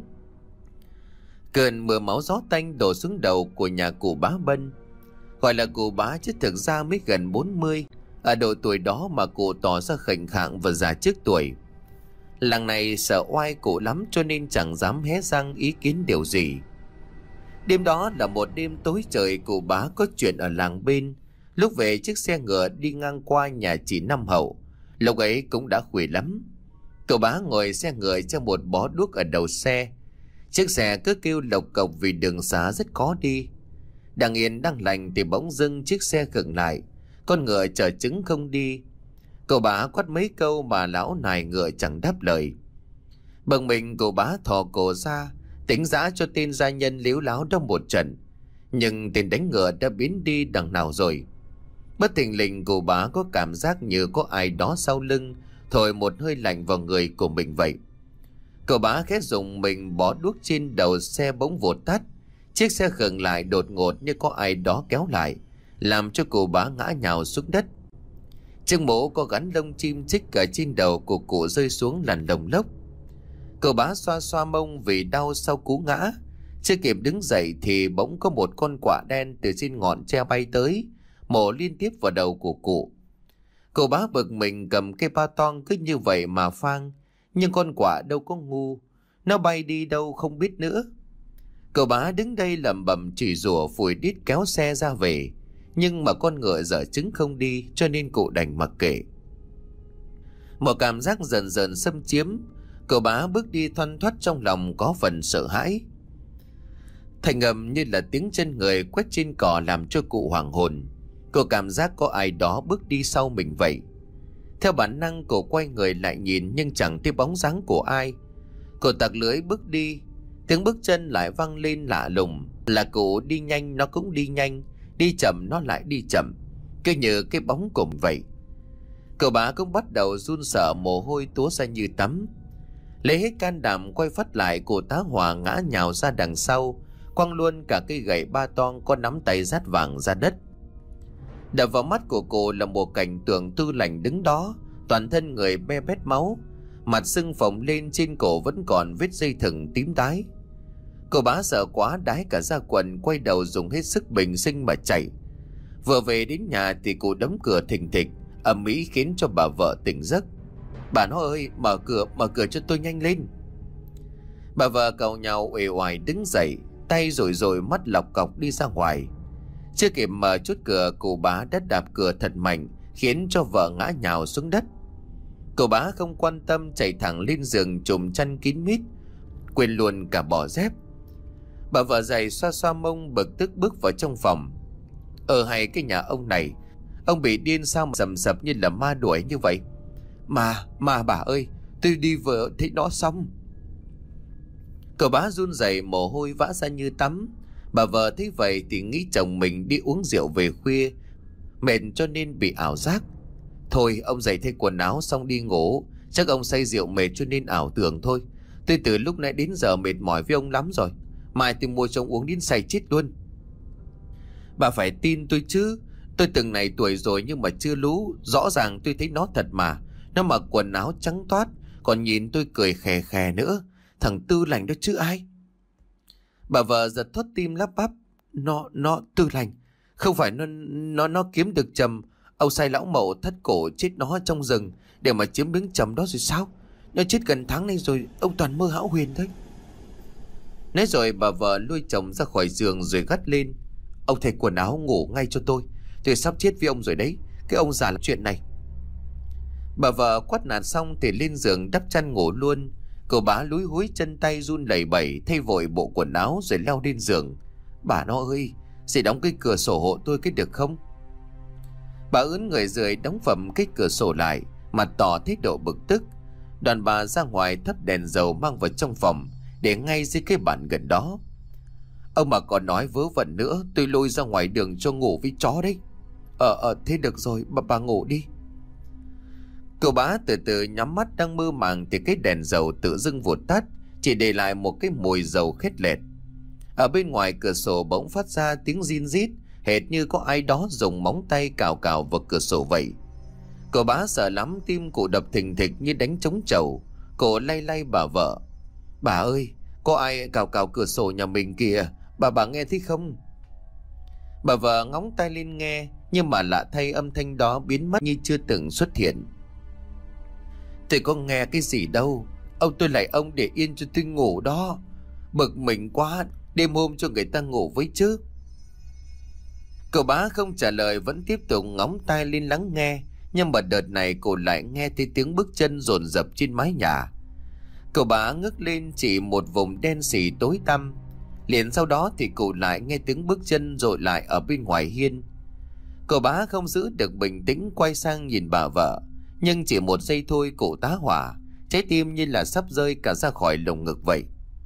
Cơn mưa máu gió tanh đổ xuống đầu của nhà cụ Bá Bân. Gọi là cụ Bá chứ thực ra mới gần bốn mươi. Ở độ tuổi đó mà cụ tỏ ra khệnh khạng và già trước tuổi. Làng này sợ oai cụ lắm cho nên chẳng dám hé răng ý kiến điều gì. Đêm đó là một đêm tối trời, cụ Bá có chuyện ở làng bên. Lúc về chiếc xe ngựa đi ngang qua nhà chị Năm Hậu. Lúc ấy cũng đã khuya lắm. Cậu Bá ngồi xe ngựa cho một bó đuốc ở đầu xe. Chiếc xe cứ kêu lộc cộc vì đường xá rất khó đi. Đang yên đang lành thì bỗng dưng chiếc xe khựng lại. Con ngựa chở trứng không đi. Cậu Bá quát mấy câu mà lão nài ngựa chẳng đáp lời. Bâng mình cậu Bá thò cổ ra, tính giã cho tên gia nhân líu láo đó một trận. Nhưng tên đánh ngựa đã biến đi đằng nào rồi. Bất thình lình cậu Bá có cảm giác như có ai đó sau lưng thổi một hơi lạnh vào người của mình vậy. Cậu Bá khẽ dùng mình bó đuốc trên đầu xe bỗng vụt tắt. Chiếc xe khựng lại đột ngột như có ai đó kéo lại, làm cho cậu Bá ngã nhào xuống đất. Chiếc mũ có gắn lông chim chích ở trên đầu của cụ rơi xuống làn lồng lốc. Cậu Bá xoa xoa mông vì đau sau cú ngã. Chưa kịp đứng dậy thì bỗng có một con quạ đen từ trên ngọn tre bay tới, mổ liên tiếp vào đầu của cụ. Cậu Bá bực mình cầm cây ba toang cứ như vậy mà phang. Nhưng con quạ đâu có ngu, nó bay đi đâu không biết nữa. Cậu Bá đứng đây lẩm bẩm chửi rủa phủi đít kéo xe ra về. Nhưng mà con ngựa dở chứng không đi cho nên cụ đành mặc kệ. Một cảm giác dần dần xâm chiếm. Cậu Bá bước đi thoăn thoắt trong lòng có phần sợ hãi. Thành âm như là tiếng chân người quét trên cỏ làm cho cụ hoảng hồn. Cô cảm giác có ai đó bước đi sau mình vậy. Theo bản năng cô quay người lại nhìn nhưng chẳng thấy bóng dáng của ai. Cô tặc lưỡi bước đi. Tiếng bước chân lại vang lên lạ lùng. Là cụ đi nhanh nó cũng đi nhanh, đi chậm nó lại đi chậm, cứ như cái bóng cùng vậy. Cậu Bá cũng bắt đầu run sợ, mồ hôi túa ra như tắm. Lấy hết can đảm quay phát lại, cụ tá hỏa ngã nhào ra đằng sau, quăng luôn cả cây gậy ba toang có nắm tay rát vàng ra đất. Đập vào mắt của cô là một cảnh tượng Tư Lành đứng đó, toàn thân người be bét máu, mặt sưng phồng lên, trên cổ vẫn còn vết dây thừng tím tái. Cô Bá sợ quá đái cả ra quần, quay đầu dùng hết sức bình sinh mà chạy. Vừa về đến nhà thì cụ đóng cửa thình thịch, ầm ĩ khiến cho bà vợ tỉnh giấc. Bà nó ơi, mở cửa, mở cửa cho tôi nhanh lên. Bà vợ càu nhau uể oải đứng dậy, tay rồi rồi mắt lọc cọc đi ra ngoài. Chưa kịp mở chốt cửa, cụ Bá đã đạp cửa thật mạnh, khiến cho vợ ngã nhào xuống đất. Cụ Bá không quan tâm chạy thẳng lên giường trùm chăn kín mít, quên luôn cả bỏ dép. Bà vợ dậy xoa xoa mông bực tức bước vào trong phòng. Ở hay cái nhà ông này, ông bị điên sao mà sầm sập như là ma đuổi như vậy? Mà, mà bà ơi, tôi đi vừa thấy nó xong. Cậu Bá run rẩy, mồ hôi vã ra như tắm. Bà vợ thấy vậy thì nghĩ chồng mình đi uống rượu về khuya, mệt cho nên bị ảo giác. Thôi ông dậy thay quần áo xong đi ngủ, chắc ông say rượu mệt cho nên ảo tưởng thôi. Tôi từ lúc nãy đến giờ mệt mỏi với ông lắm rồi, mai tôi mua cho ông uống đến say chết luôn. Bà phải tin tôi chứ, tôi từng này tuổi rồi nhưng mà chưa lú. Rõ ràng tôi thấy nó thật mà. Nó mặc quần áo trắng toát, còn nhìn tôi cười khè khè nữa. Thằng Tư Lành đó chứ ai. Bà vợ giật thót tim lắp bắp. Nó, nó, Tư Lành. Không phải nó, nó, nó kiếm được Trầm, ông sai lão mậu thắt cổ chết nó trong rừng để mà chiếm miếng Trầm đó rồi sao? Nó chết gần tháng nay rồi, ông toàn mơ hão huyền thôi. Nói rồi bà vợ lôi chồng ra khỏi giường rồi gắt lên. Ông thay quần áo ngủ ngay cho tôi. Tôi sắp chết với ông rồi đấy. Cái ông già làm chuyện này. Bà vợ quát nạt xong thì lên giường đắp chăn ngủ luôn. Cậu Bá lúi húi chân tay run lẩy bẩy thay vội bộ quần áo rồi leo lên giường. Bà nó ơi, dì đóng cái cửa sổ hộ tôi cái được không? Bà ướn người rười đóng phẩm cái cửa sổ lại, mặt tỏ thái độ bực tức. Đoàn bà ra ngoài thắp đèn dầu mang vào trong phòng, để ngay dưới cái bàn gần đó. Ông mà còn nói vớ vẩn nữa, tôi lôi ra ngoài đường cho ngủ với chó đấy. Ờ ờ thế được rồi, bà, bà ngủ đi. Cậu Bá từ từ nhắm mắt đang mơ màng thì cái đèn dầu tự dưng vụt tắt, chỉ để lại một cái mùi dầu khét lẹt. Ở bên ngoài cửa sổ bỗng phát ra tiếng rin rít, hệt như có ai đó dùng móng tay cào cào vào cửa sổ vậy. Cậu Bá sợ lắm, tim cụ đập thình thịch như đánh trống trầu. Cô lay lay bà vợ. Bà ơi, có ai cào cào cửa sổ nhà mình kìa, bà bà nghe thấy không? Bà vợ ngóng tai lên nghe, nhưng mà lạ thay âm thanh đó biến mất như chưa từng xuất hiện. Tôi có nghe cái gì đâu, ông tôi lại ông để yên cho tôi ngủ đó. Bực mình quá, đêm hôm cho người ta ngủ với chứ. Cậu bá không trả lời, vẫn tiếp tục ngóng tai lên lắng nghe. Nhưng mà đợt này cô lại nghe thấy tiếng bước chân dồn dập trên mái nhà. Cậu bá ngước lên chỉ một vùng đen sì tối tăm. Liền sau đó thì cụ lại nghe tiếng bước chân dội lại ở bên ngoài hiên. Cậu bá không giữ được bình tĩnh, quay sang nhìn bà vợ. Nhưng chỉ một giây thôi cụ tá hỏa, trái tim như là sắp rơi cả ra khỏi lồng ngực vậy.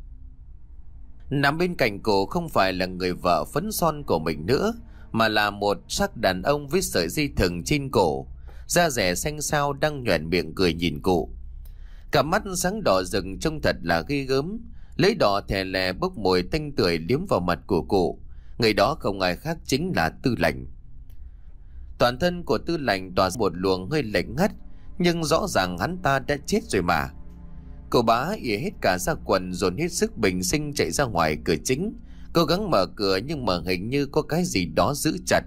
Nằm bên cạnh cô không phải là người vợ phấn son của mình nữa, mà là một xác đàn ông với sợi dây thừng trên cổ, da rẻ xanh xao, đang nhoẻn miệng cười nhìn cụ. Cả mắt sáng đỏ rừng trông thật là ghê gớm, lưỡi đỏ thè lè bốc mùi tanh tưởi liếm vào mặt của cụ. Người đó không ai khác chính là Tư Lệnh. Toàn thân của Tư Lệnh tỏa một luồng hơi lạnh ngắt, nhưng rõ ràng hắn ta đã chết rồi mà. Cậu bá ỉa hết cả ra quần, dồn hết sức bình sinh chạy ra ngoài cửa chính, cố gắng mở cửa nhưng mà hình như có cái gì đó giữ chặt.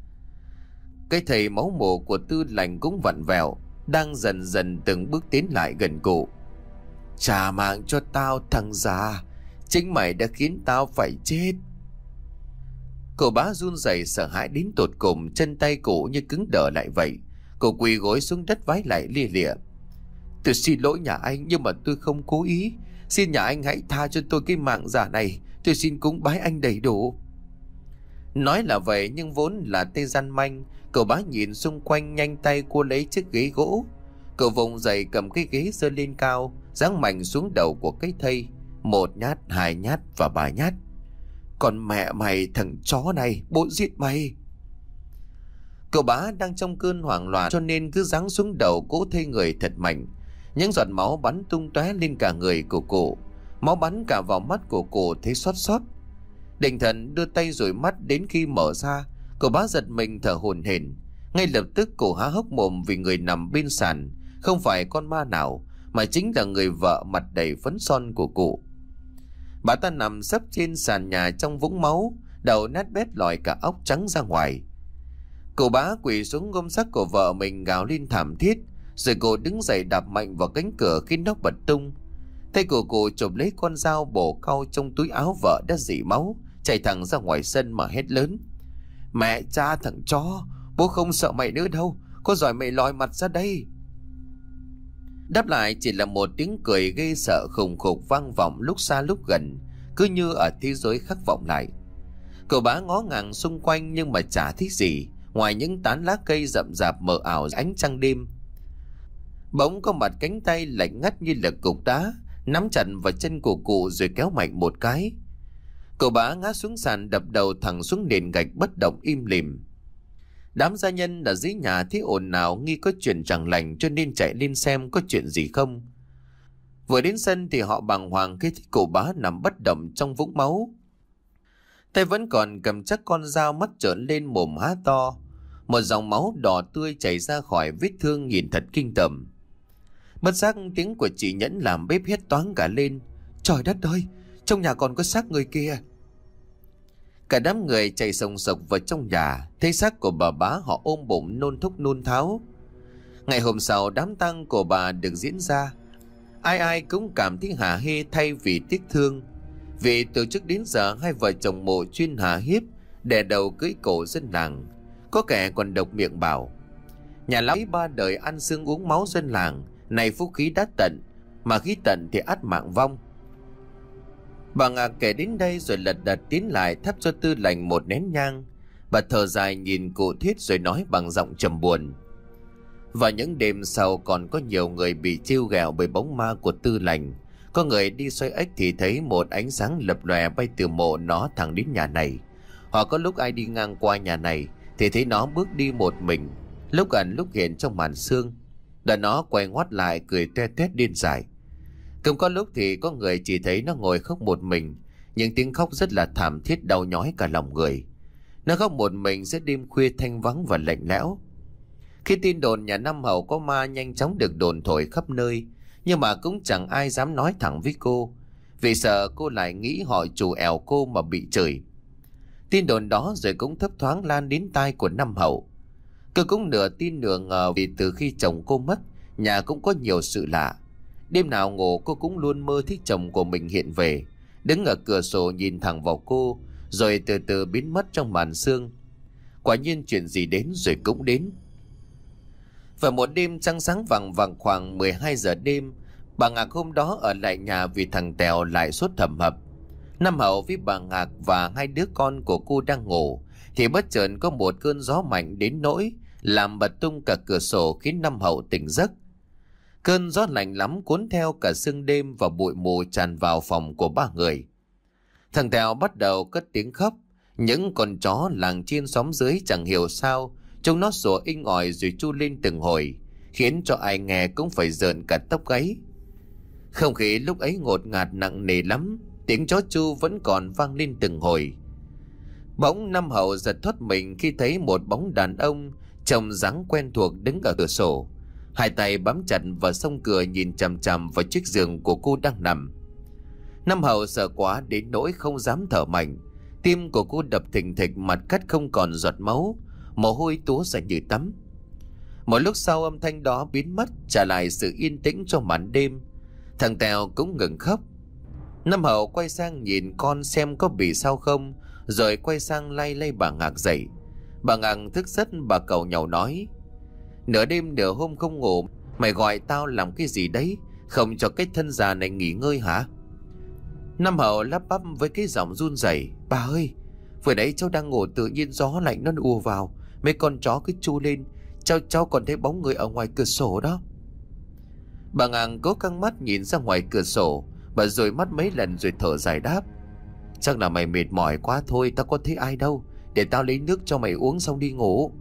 Cái thầy máu mồ của Tư Lệnh cũng vặn vẹo, đang dần dần từng bước tiến lại gần cụ. Trả mạng cho tao thằng già, chính mày đã khiến tao phải chết. Cậu bá run rẩy sợ hãi đến tột cùng, chân tay cụ như cứng đờ lại vậy. Cậu quỳ gối xuống đất vái lại lia lịa. Tôi xin lỗi nhà anh, nhưng mà tôi không cố ý. Xin nhà anh hãy tha cho tôi cái mạng giả này. Tôi xin cúng bái anh đầy đủ. Nói là vậy nhưng vốn là tay gian manh. Cậu bá nhìn xung quanh, nhanh tay cua lấy chiếc ghế gỗ. Cậu vùng dậy cầm cái ghế giơ lên cao, giáng mạnh xuống đầu của cái thây. Một nhát, hai nhát và ba nhát. Còn mẹ mày, thằng chó này, bố giết mày. Cậu bá đang trong cơn hoảng loạn, cho nên cứ giáng xuống đầu cỗ thây người thật mạnh. Những giọt máu bắn tung tóe lên cả người của cụ. Máu bắn cả vào mắt của cụ thấy xót xót. Định thần đưa tay dụi mắt, đến khi mở ra, cậu bá giật mình thở hổn hển. Ngay lập tức cụ há hốc mồm vì người nằm bên sàn không phải con ma nào, mà chính là người vợ mặt đầy phấn son của cụ. Bà ta nằm sấp trên sàn nhà trong vũng máu, đầu nát bét lòi cả óc trắng ra ngoài. Cậu bá quỳ xuống ôm xác của vợ mình gào lên thảm thiết, rồi cô đứng dậy đạp mạnh vào cánh cửa khiến nó bật tung. Tay của cô chộp lấy con dao bổ cau trong túi áo vợ đã rỉ máu, chạy thẳng ra ngoài sân mà hét lớn. Mẹ cha thằng chó, bố không sợ mày nữa đâu, có giỏi mày lòi mặt ra đây. Đáp lại chỉ là một tiếng cười ghê sợ khủng khục vang vọng lúc xa lúc gần, cứ như ở thế giới khắc vọng lại. Cậu bá ngó ngàng xung quanh nhưng mà chả thấy gì ngoài những tán lá cây rậm rạp mờ ảo ánh trăng đêm. Bỗng có mặt cánh tay lạnh ngắt như là cục đá nắm chặt vào chân của cụ rồi kéo mạnh một cái. Cậu bá ngã xuống sàn, đập đầu thẳng xuống nền gạch bất động im lìm. Đám gia nhân ở dưới nhà thấy ồn ào, nghi có chuyện chẳng lành cho nên chạy lên xem có chuyện gì không. Vừa đến sân thì họ bàng hoàng khi thấy cậu bá nằm bất động trong vũng máu. Tay vẫn còn cầm chắc con dao, mắt trợn lên, mồm há to. Một dòng máu đỏ tươi chảy ra khỏi vết thương nhìn thật kinh tởm. Bất giác tiếng của chị Nhẫn làm bếp hét toáng cả lên. Trời đất ơi, trong nhà còn có xác người kia. Cả đám người chạy sồng sộc vào trong nhà, thấy xác của bà bá họ ôm bụng nôn thúc nôn tháo. Ngày hôm sau đám tang của bà được diễn ra. Ai ai cũng cảm thấy hả hê thay vì tiếc thương. Vì từ trước đến giờ hai vợ chồng mộ chuyên hả hiếp, đè đầu cưỡi cổ dân làng. Có kẻ còn độc miệng bảo nhà lão ba đời ăn xương uống máu dân làng, này phúc khí đã tận, mà khí tận thì ắt mạng vong. Bà Ngà kể đến đây rồi lật đật tiến lại thắp cho Tư Lệnh một nén nhang. Bà thở dài nhìn cụ Thiết rồi nói bằng giọng trầm buồn. Và những đêm sau còn có nhiều người bị trêu ghẹo bởi bóng ma của Tư Lệnh. Có người đi xoay ếch thì thấy một ánh sáng lập lòe bay từ mộ nó thẳng đến nhà này. Hoặc có lúc ai đi ngang qua nhà này thì thấy nó bước đi một mình, lúc ẩn lúc hiện trong màn sương. Đoạn nó quay ngoắt lại cười toe toét điên dại. Cũng có lúc thì có người chỉ thấy nó ngồi khóc một mình, những tiếng khóc rất là thảm thiết đau nhói cả lòng người. Nó khóc một mình giữa đêm khuya thanh vắng và lạnh lẽo. Khi tin đồn nhà Năm Hậu có ma nhanh chóng được đồn thổi khắp nơi, Nhưng mà cũng chẳng ai dám nói thẳng với cô, vì sợ cô lại nghĩ họ trù ẻo cô mà bị chửi. Tin đồn đó rồi cũng thấp thoáng lan đến tai của Năm Hậu. Cô cũng nửa tin nửa ngờ, vì từ khi chồng cô mất, nhà cũng có nhiều sự lạ. Đêm nào ngủ cô cũng luôn mơ thấy chồng của mình hiện về, đứng ở cửa sổ nhìn thẳng vào cô, rồi từ từ biến mất trong màn sương. Quả nhiên chuyện gì đến rồi cũng đến. Và một đêm trăng sáng vàng vàng khoảng mười hai giờ đêm, bà Ngạc hôm đó ở lại nhà vì thằng Tèo lại sốt thầm hập. Năm Hậu với bà Ngạc và hai đứa con của cô đang ngủ, thì bất chợt có một cơn gió mạnh đến nỗi làm bật tung cả cửa sổ, khiến Năm Hậu tỉnh giấc. Cơn gió lạnh lắm cuốn theo cả sương đêm và bụi mù tràn vào phòng của ba người. Thằng Tèo bắt đầu cất tiếng khóc. Những con chó làng trên xóm dưới chẳng hiểu sao chúng nó sủa inh ỏi rồi chu lên từng hồi, khiến cho ai nghe cũng phải rợn cả tóc gáy. Không khí lúc ấy ngột ngạt nặng nề lắm, tiếng chó chu vẫn còn vang lên từng hồi. Bỗng Năm Hậu giật thoát mình khi thấy một bóng đàn ông trông dáng quen thuộc đứng ở cửa sổ, hai tay bám chặt vào song cửa nhìn chằm chằm vào chiếc giường của cô đang nằm. Năm Hậu sợ quá đến nỗi không dám thở mạnh. Tim của cô đập thình thịch, mặt cắt không còn giọt máu, mồ hôi túa ra như tắm. Một lúc sau âm thanh đó biến mất, trả lại sự yên tĩnh cho màn đêm. Thằng Tèo cũng ngừng khóc. Năm Hậu quay sang nhìn con xem có bị sao không, rồi quay sang lay lay bà Ngạc dậy. Bà Ngạc thức giấc, bà cầu nhàu nói: "Nửa đêm nửa hôm không ngủ, mày gọi tao làm cái gì đấy? Không cho cái thân già này nghỉ ngơi hả?" Năm Hậu lắp bắp với cái giọng run rẩy: "Bà ơi, vừa nãy cháu đang ngủ tự nhiên gió lạnh nó ùa vào, mấy con chó cứ chu lên, cháu cháu còn thấy bóng người ở ngoài cửa sổ đó." Bà Ngàng cố căng mắt nhìn ra ngoài cửa sổ, bà dụi mắt mấy lần rồi thở dài đáp: "Chắc là mày mệt mỏi quá thôi, tao có thấy ai đâu, để tao lấy nước cho mày uống xong đi ngủ."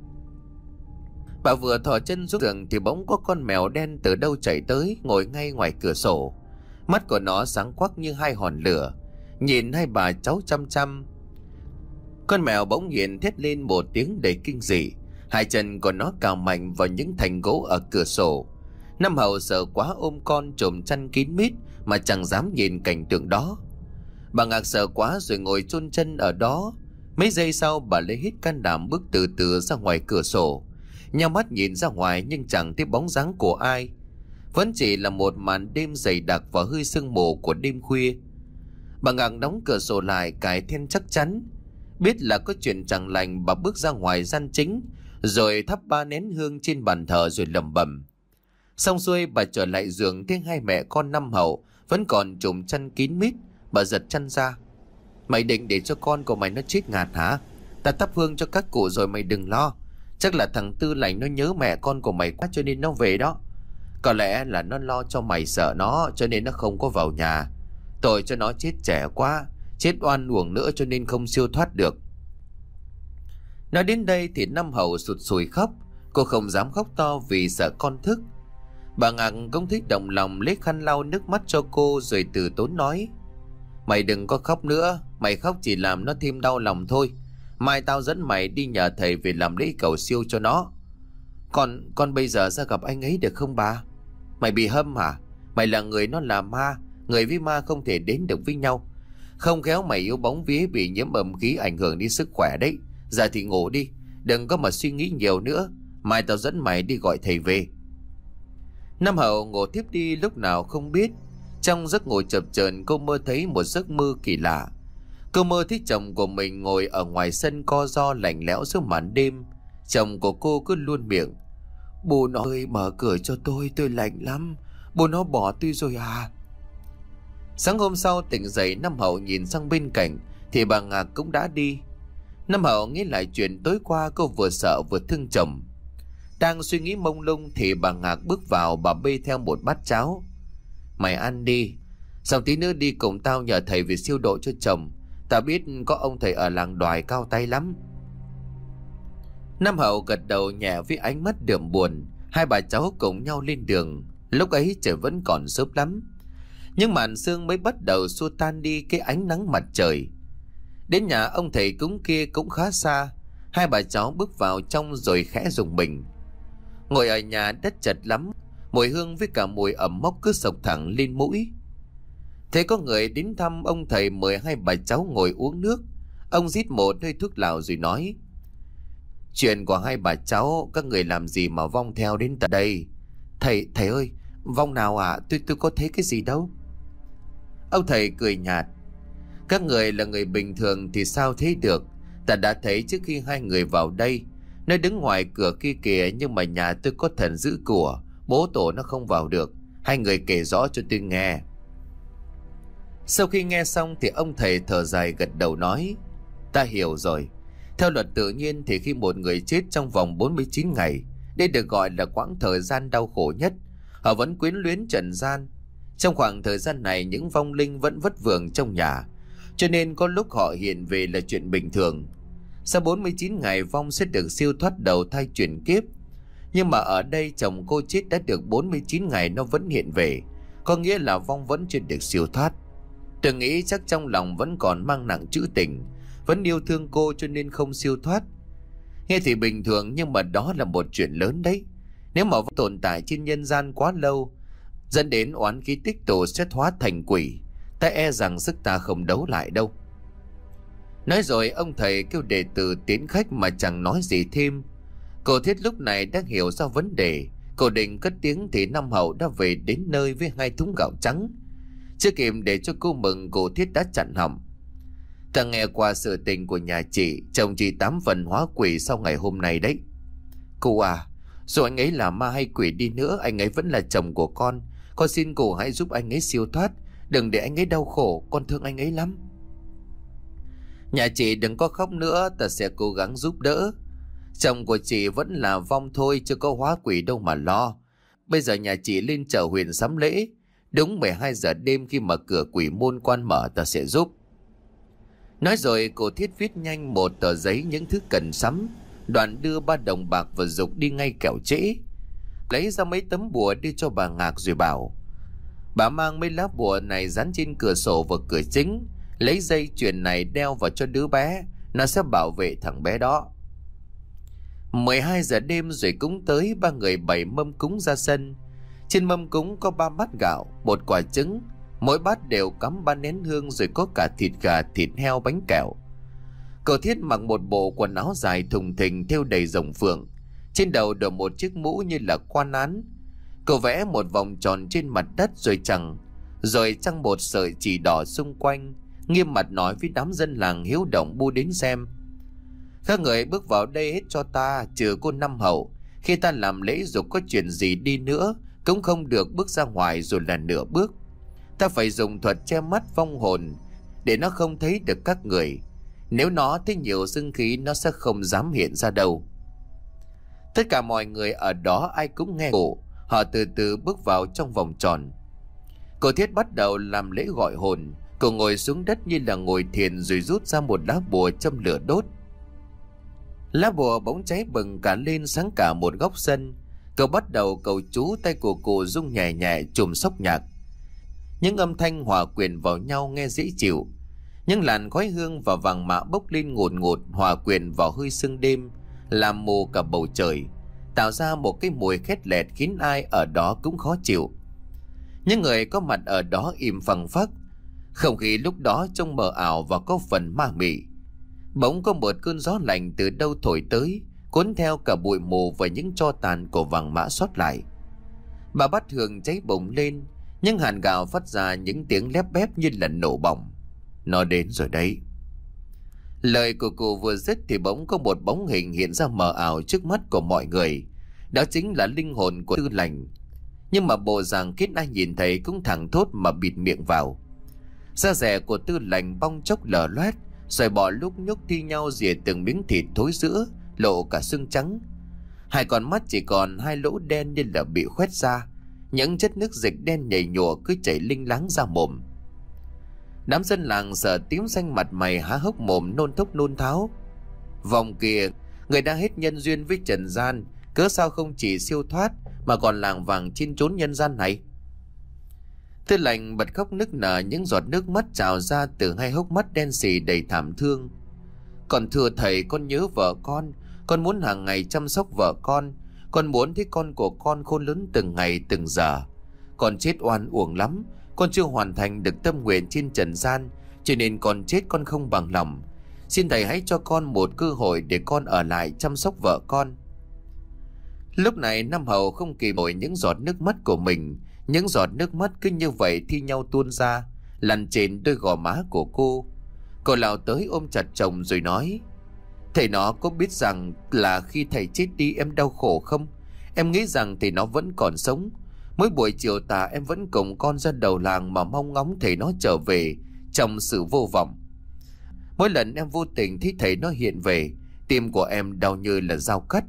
Bà vừa thò chân xuống giường thì bỗng có con mèo đen từ đâu chạy tới, ngồi ngay ngoài cửa sổ. Mắt của nó sáng quắc như hai hòn lửa, nhìn hai bà cháu chăm chăm. Con mèo bỗng nhiên thét lên một tiếng đầy kinh dị, hai chân của nó cào mạnh vào những thành gỗ ở cửa sổ. Năm Hậu sợ quá ôm con trùm chăn kín mít mà chẳng dám nhìn cảnh tượng đó. Bà Ngạc sợ quá rồi ngồi chôn chân ở đó. Mấy giây sau bà lấy hết can đảm bước từ từ ra ngoài cửa sổ, nhắm mắt nhìn ra ngoài nhưng chẳng thấy bóng dáng của ai. Vẫn chỉ là một màn đêm dày đặc và hơi sương mù của đêm khuya. Bà Ngạc đóng cửa sổ lại, cài then chắc chắn. Biết là có chuyện chẳng lành, bà bước ra ngoài gian chính, rồi thắp ba nén hương trên bàn thờ rồi lẩm bẩm. Xong xuôi bà trở lại giường, thấy hai mẹ con Năm Hậu vẫn còn trùm chăn kín mít. Bà giật chăn ra: "Mày định để cho con của mày nó chết ngạt hả? Ta thắp hương cho các cụ rồi, mày đừng lo. Chắc là thằng Tư Lành nó nhớ mẹ con của mày quá cho nên nó về đó. Có lẽ là nó lo cho mày sợ nó cho nên nó không có vào nhà. Tội cho nó chết trẻ quá, chết oan uổng nữa cho nên không siêu thoát được." Nói đến đây thì Năm Hậu sụt sùi khóc. Cô không dám khóc to vì sợ con thức. Bà Ngạc cũng thích động lòng, lấy khăn lau nước mắt cho cô rồi từ tốn nói: "Mày đừng có khóc nữa, mày khóc chỉ làm nó thêm đau lòng thôi. Mai tao dẫn mày đi nhờ thầy về làm lễ cầu siêu cho nó. Con, con bây giờ ra gặp anh ấy được không bà? Mày bị hâm hả? Mày là người, nó là ma. Người với ma không thể đến được với nhau. Không khéo mày yếu bóng vía, bị nhiễm âm khí ảnh hưởng đến sức khỏe đấy. Giờ thì ngủ đi, đừng có mà suy nghĩ nhiều nữa. Mai tao dẫn mày đi gọi thầy về." Năm Hậu ngủ tiếp đi lúc nào không biết. Trong giấc ngủ chập chờn, cô mơ thấy một giấc mơ kỳ lạ. Cô mơ thấy chồng của mình ngồi ở ngoài sân co ro lạnh lẽo giữa màn đêm. Chồng của cô cứ luôn miệng: "Bố nó ơi, mở cửa cho tôi, tôi lạnh lắm. Bố nó bỏ tôi rồi à?" Sáng hôm sau tỉnh dậy, Năm Hậu nhìn sang bên cạnh thì bà Ngạc cũng đã đi. Năm Hậu nghĩ lại chuyện tối qua, cô vừa sợ vừa thương chồng. Đang suy nghĩ mông lung thì bà Ngạc bước vào, bà bê theo một bát cháo. "Mày ăn đi, xong tí nữa đi cùng tao nhờ thầy về siêu độ cho chồng. Tao biết có ông thầy ở làng Đoài cao tay lắm." Năm Hậu gật đầu nhẹ với ánh mắt đượm buồn. Hai bà cháu cùng nhau lên đường. Lúc ấy trời vẫn còn sớm lắm, nhưng màn sương mới bắt đầu xua tan đi cái ánh nắng mặt trời. Đến nhà ông thầy cúng kia cũng khá xa. Hai bà cháu bước vào trong rồi khẽ rùng mình. Ngồi ở nhà đất chật lắm, Mùi hương với cả mùi ẩm mốc cứ sộc thẳng lên mũi. Thế có người đến thăm, ông thầy mời hai bà cháu ngồi uống nước. Ông rít một hơi thuốc lào rồi nói: Chuyện của hai bà cháu, các người làm gì mà vong theo đến tận đây? Thầy, thầy ơi, vong nào ạ? À? Tôi tôi có thấy cái gì đâu. Ông thầy cười nhạt: Các người là người bình thường thì sao thấy được? Ta đã thấy trước khi hai người vào đây. Nơi đứng ngoài cửa kia kìa, nhưng mà nhà tôi có thần giữ của, bố tổ nó không vào được. Hai người kể rõ cho tôi nghe. Sau khi nghe xong thì ông thầy thở dài gật đầu nói: Ta hiểu rồi. Theo luật tự nhiên thì khi một người chết trong vòng bốn mươi chín ngày, đây được gọi là quãng thời gian đau khổ nhất. Họ vẫn quyến luyến trần gian. Trong khoảng thời gian này, những vong linh vẫn vất vưởng trong nhà, cho nên có lúc họ hiện về là chuyện bình thường. Sau bốn mươi chín ngày, vong sẽ được siêu thoát đầu thai chuyển kiếp. Nhưng mà ở đây chồng cô chết đã được bốn mươi chín ngày nó vẫn hiện về, có nghĩa là vong vẫn chưa được siêu thoát. Tôi nghĩ chắc trong lòng vẫn còn mang nặng trữ tình, vẫn yêu thương cô cho nên không siêu thoát. Nghe thì bình thường, nhưng mà đó là một chuyện lớn đấy. Nếu mà tồn tại trên nhân gian quá lâu, dẫn đến oán khí tích tụ sẽ hóa thành quỷ, ta e rằng sức ta không đấu lại đâu. Nói rồi ông thầy kêu đệ tử tiến khách mà chẳng nói gì thêm. Cô Thiết lúc này đang hiểu ra vấn đề. Cô định cất tiếng thì Năm Hậu đã về đến nơi với hai thúng gạo trắng. Chưa kịp để cho cô mừng, cô Thiết đã chặn họng: Ta nghe qua sự tình của nhà chị, chồng chị tám phần hóa quỷ sau ngày hôm nay đấy. Cô à, dù anh ấy là ma hay quỷ đi nữa, anh ấy vẫn là chồng của con. Con xin cô hãy giúp anh ấy siêu thoát, đừng để anh ấy đau khổ, con thương anh ấy lắm. Nhà chị đừng có khóc nữa, ta sẽ cố gắng giúp đỡ. Chồng của chị vẫn là vong thôi, chứ có hóa quỷ đâu mà lo. Bây giờ nhà chị lên chợ huyện sắm lễ. Đúng mười hai giờ đêm khi mà cửa quỷ môn quan mở, ta sẽ giúp. Nói rồi cô Thiết viết nhanh một tờ giấy những thứ cần sắm, đoạn đưa ba đồng bạc và dục đi ngay kẻo trễ. Lấy ra mấy tấm bùa đưa cho bà Ngạc rồi bảo: Bà mang mấy lá bùa này dán trên cửa sổ và cửa chính, lấy dây chuyền này đeo vào cho đứa bé, nó sẽ bảo vệ thằng bé đó. mười hai giờ đêm rồi cúng tới, ba người bày mâm cúng ra sân. Trên mâm cúng có ba bát gạo, một quả trứng, mỗi bát đều cắm ba nén hương, rồi có cả thịt gà, thịt heo, bánh kẹo. Cậu Thiết mặc một bộ quần áo dài thùng thình thêu đầy rồng phượng, trên đầu đội một chiếc mũ như là quan án. Cậu vẽ một vòng tròn trên mặt đất rồi chẳng rồi trăng một sợi chỉ đỏ xung quanh, nghiêm mặt nói với đám dân làng hiếu động bu đến xem: Các người bước vào đây hết cho ta, trừ cô Năm Hậu. Khi ta làm lễ dục có chuyện gì đi nữa cũng không được bước ra ngoài rồi là nửa bước. Ta phải dùng thuật che mắt vong hồn để nó không thấy được các người. Nếu nó thấy nhiều dương khí, nó sẽ không dám hiện ra đâu. Tất cả mọi người ở đó ai cũng nghe cổ. Họ từ từ bước vào trong vòng tròn. Cô Thiết bắt đầu làm lễ gọi hồn. Cô ngồi xuống đất như là ngồi thiền, rồi rút ra một lá bùa châm lửa đốt. Lá bùa bỗng cháy bừng cả lên, sáng cả một góc sân. Cậu bắt đầu cầu chú, tay của cô rung nhẹ nhẹ chùm sóc nhạc. Những âm thanh hòa quyện vào nhau nghe dễ chịu. Những làn khói hương và vàng mã bốc lên ngùn ngụt, hòa quyện vào hơi sương đêm, làm mù cả bầu trời, tạo ra một cái mùi khét lẹt khiến ai ở đó cũng khó chịu. Những người có mặt ở đó im phăng phắc. Không khí lúc đó trông mờ ảo và có phần ma mị. Bỗng có một cơn gió lạnh từ đâu thổi tới, cuốn theo cả bụi mù và những tro tàn của vàng mã sót lại. Bà bát hương cháy bùng lên, những hàn gạo phát ra những tiếng lép bép như là nổ bỏng. Nó đến rồi đấy. Lời của cô vừa dứt thì bỗng có một bóng hình hiện ra mờ ảo trước mắt của mọi người. Đó chính là linh hồn của Tư Lành. Nhưng mà bộ dạng khiến ai nhìn thấy cũng thẳng thốt mà bịt miệng vào. Da dẻ của Tư Lành bong chóc lở loét, rồi bọ lúc nhúc thi nhau rỉa từng miếng thịt thối rữa, lộ cả xương trắng. Hai con mắt chỉ còn hai lỗ đen như là bị khoét ra. Những chất nước dịch đen nhầy nhụa cứ chảy linh láng ra mồm. Đám dân làng sợ tím xanh mặt mày, há hốc mồm nôn thốc nôn tháo. Vòng kia, người đang hết nhân duyên với trần gian, cớ sao không chỉ siêu thoát mà còn làng vàng trên chốn nhân gian này? Tư Lành bật khóc nức nở, những giọt nước mắt trào ra từ hai hốc mắt đen sì đầy thảm thương. Còn thưa thầy, con nhớ vợ con, con muốn hàng ngày chăm sóc vợ con, Con muốn thấy con của con khôn lớn từng ngày từng giờ. Con chết oan uổng lắm. Con chưa hoàn thành được tâm nguyện trên trần gian, cho nên con chết con không bằng lòng. Xin thầy hãy cho con một cơ hội để con ở lại chăm sóc vợ con. Lúc này Nam Hậu không kìm nổi những giọt nước mắt của mình. Những giọt nước mắt cứ như vậy thi nhau tuôn ra, lăn trên đôi gò má của cô. Cô lao tới ôm chặt chồng rồi nói: Thầy nó có biết rằng là khi thầy chết đi em đau khổ không? Em nghĩ rằng thầy nó vẫn còn sống. Mỗi buổi chiều tà em vẫn cùng con ra đầu làng mà mong ngóng thầy nó trở về trong sự vô vọng. Mỗi lần em vô tình thấy thầy nó hiện về, tim của em đau như là dao cắt.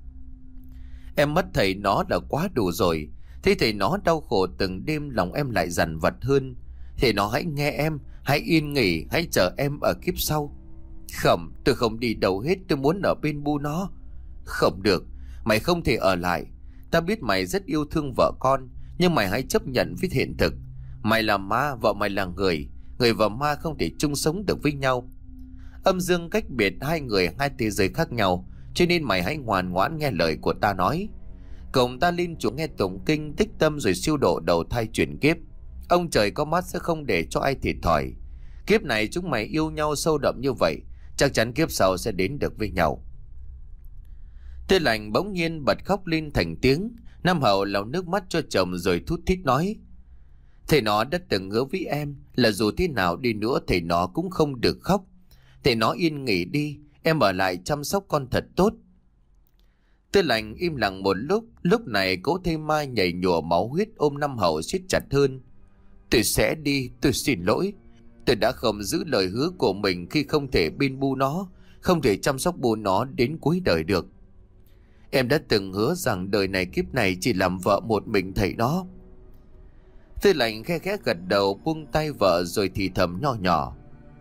Em mất thầy nó là quá đủ rồi. Thấy thầy nó đau khổ từng đêm, lòng em lại dằn vặt hơn. Thầy nó hãy nghe em, hãy yên nghỉ, hãy chờ em ở kiếp sau. Không, tôi không đi đâu hết, tôi muốn ở bên bu nó. Không được, mày không thể ở lại. Ta biết mày rất yêu thương vợ con, nhưng mày hãy chấp nhận với hiện thực. Mày là ma, vợ mày là người. Người và ma không thể chung sống được với nhau. Âm dương cách biệt, hai người hai thế giới khác nhau, cho nên mày hãy ngoan ngoãn nghe lời của ta nói. Cùng ta lên chùa nghe tụng kinh, tích tâm rồi siêu độ đầu thai chuyển kiếp. Ông trời có mắt sẽ không để cho ai thiệt thòi. Kiếp này chúng mày yêu nhau sâu đậm như vậy, chắc chắn kiếp sau sẽ đến được với nhau. Tư Lành bỗng nhiên bật khóc lên thành tiếng. Nam Hậu lau nước mắt cho chồng rồi thút thít nói: Thầy nó đã từng hứa với em là dù thế nào đi nữa thầy nó cũng không được khóc. Thầy nó yên nghỉ đi, em ở lại chăm sóc con thật tốt. Tư Lành im lặng một lúc. Lúc này Cố Thây Mai nhảy nhụa máu huyết ôm Nam Hậu siết chặt hơn. Tôi sẽ đi, tôi xin lỗi. Tôi đã không giữ lời hứa của mình khi không thể bên bu nó, không thể chăm sóc bu nó đến cuối đời được. Em đã từng hứa rằng đời này kiếp này chỉ làm vợ một mình thầy đó. Tư Lành khe khẽ gật đầu, buông tay vợ rồi thì thầm nhỏ nhỏ: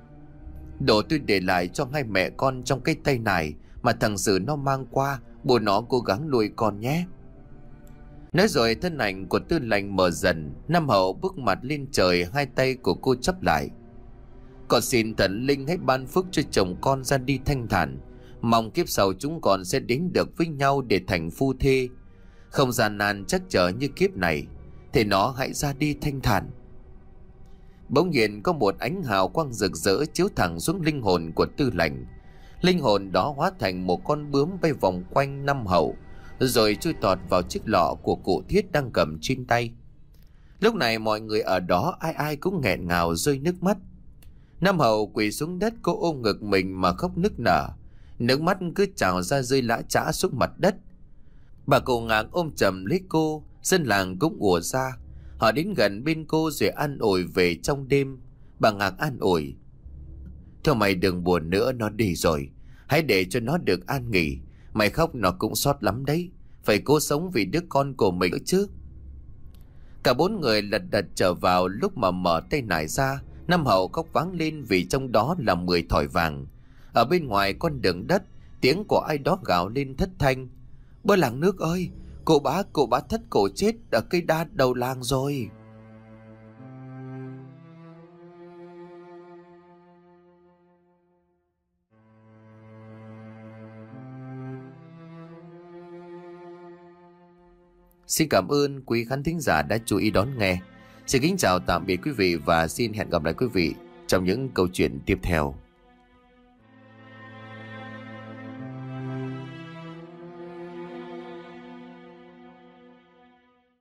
Đồ tôi để lại cho hai mẹ con trong cái tay này mà thằng Sử nó mang qua, bố nó cố gắng nuôi con nhé. Nói rồi thân ảnh của Tư Lành mờ dần. Nam Hậu bước mặt lên trời, hai tay của cô chắp lại: Con xin thần linh hãy ban phước cho chồng con ra đi thanh thản. Mong kiếp sau chúng con sẽ đến được với nhau để thành phu thê, không gian nan chắc trở như kiếp này. Thế nó hãy ra đi thanh thản. Bỗng nhiên có một ánh hào quang rực rỡ chiếu thẳng xuống linh hồn của Tư Lành. Linh hồn đó hóa thành một con bướm bay vòng quanh Nam Hậu, rồi chui tọt vào chiếc lọ của cụ Thiết đang cầm trên tay. Lúc này mọi người ở đó ai ai cũng nghẹn ngào rơi nước mắt. Nam Hậu quỳ xuống đất, cô ôm ngực mình mà khóc nức nở. Nước mắt cứ trào ra rơi lã chã xuống mặt đất. Bà cụ Ngạc ôm chầm lấy cô. Dân làng cũng ùa ra. Họ đến gần bên cô rồi an ủi về trong đêm. Bà Ngạc an ủi: Thôi mày đừng buồn nữa, nó đi rồi. Hãy để cho nó được an nghỉ. Mày khóc nó cũng xót lắm đấy. Phải cố sống vì đứa con của mình chứ. Cả bốn người lật đật trở vào. Lúc mà mở tay nải ra, Nam Hậu khóc váng lên vì trong đó là mười thỏi vàng. Ở bên ngoài con đường đất, tiếng của ai đó gào lên thất thanh: Bơ làng nước ơi, cô bá cô bá thất cổ chết ở cây đa đầu làng rồi. Xin cảm ơn quý khán thính giả đã chú ý đón nghe. Xin kính chào tạm biệt quý vị và xin hẹn gặp lại quý vị trong những câu chuyện tiếp theo.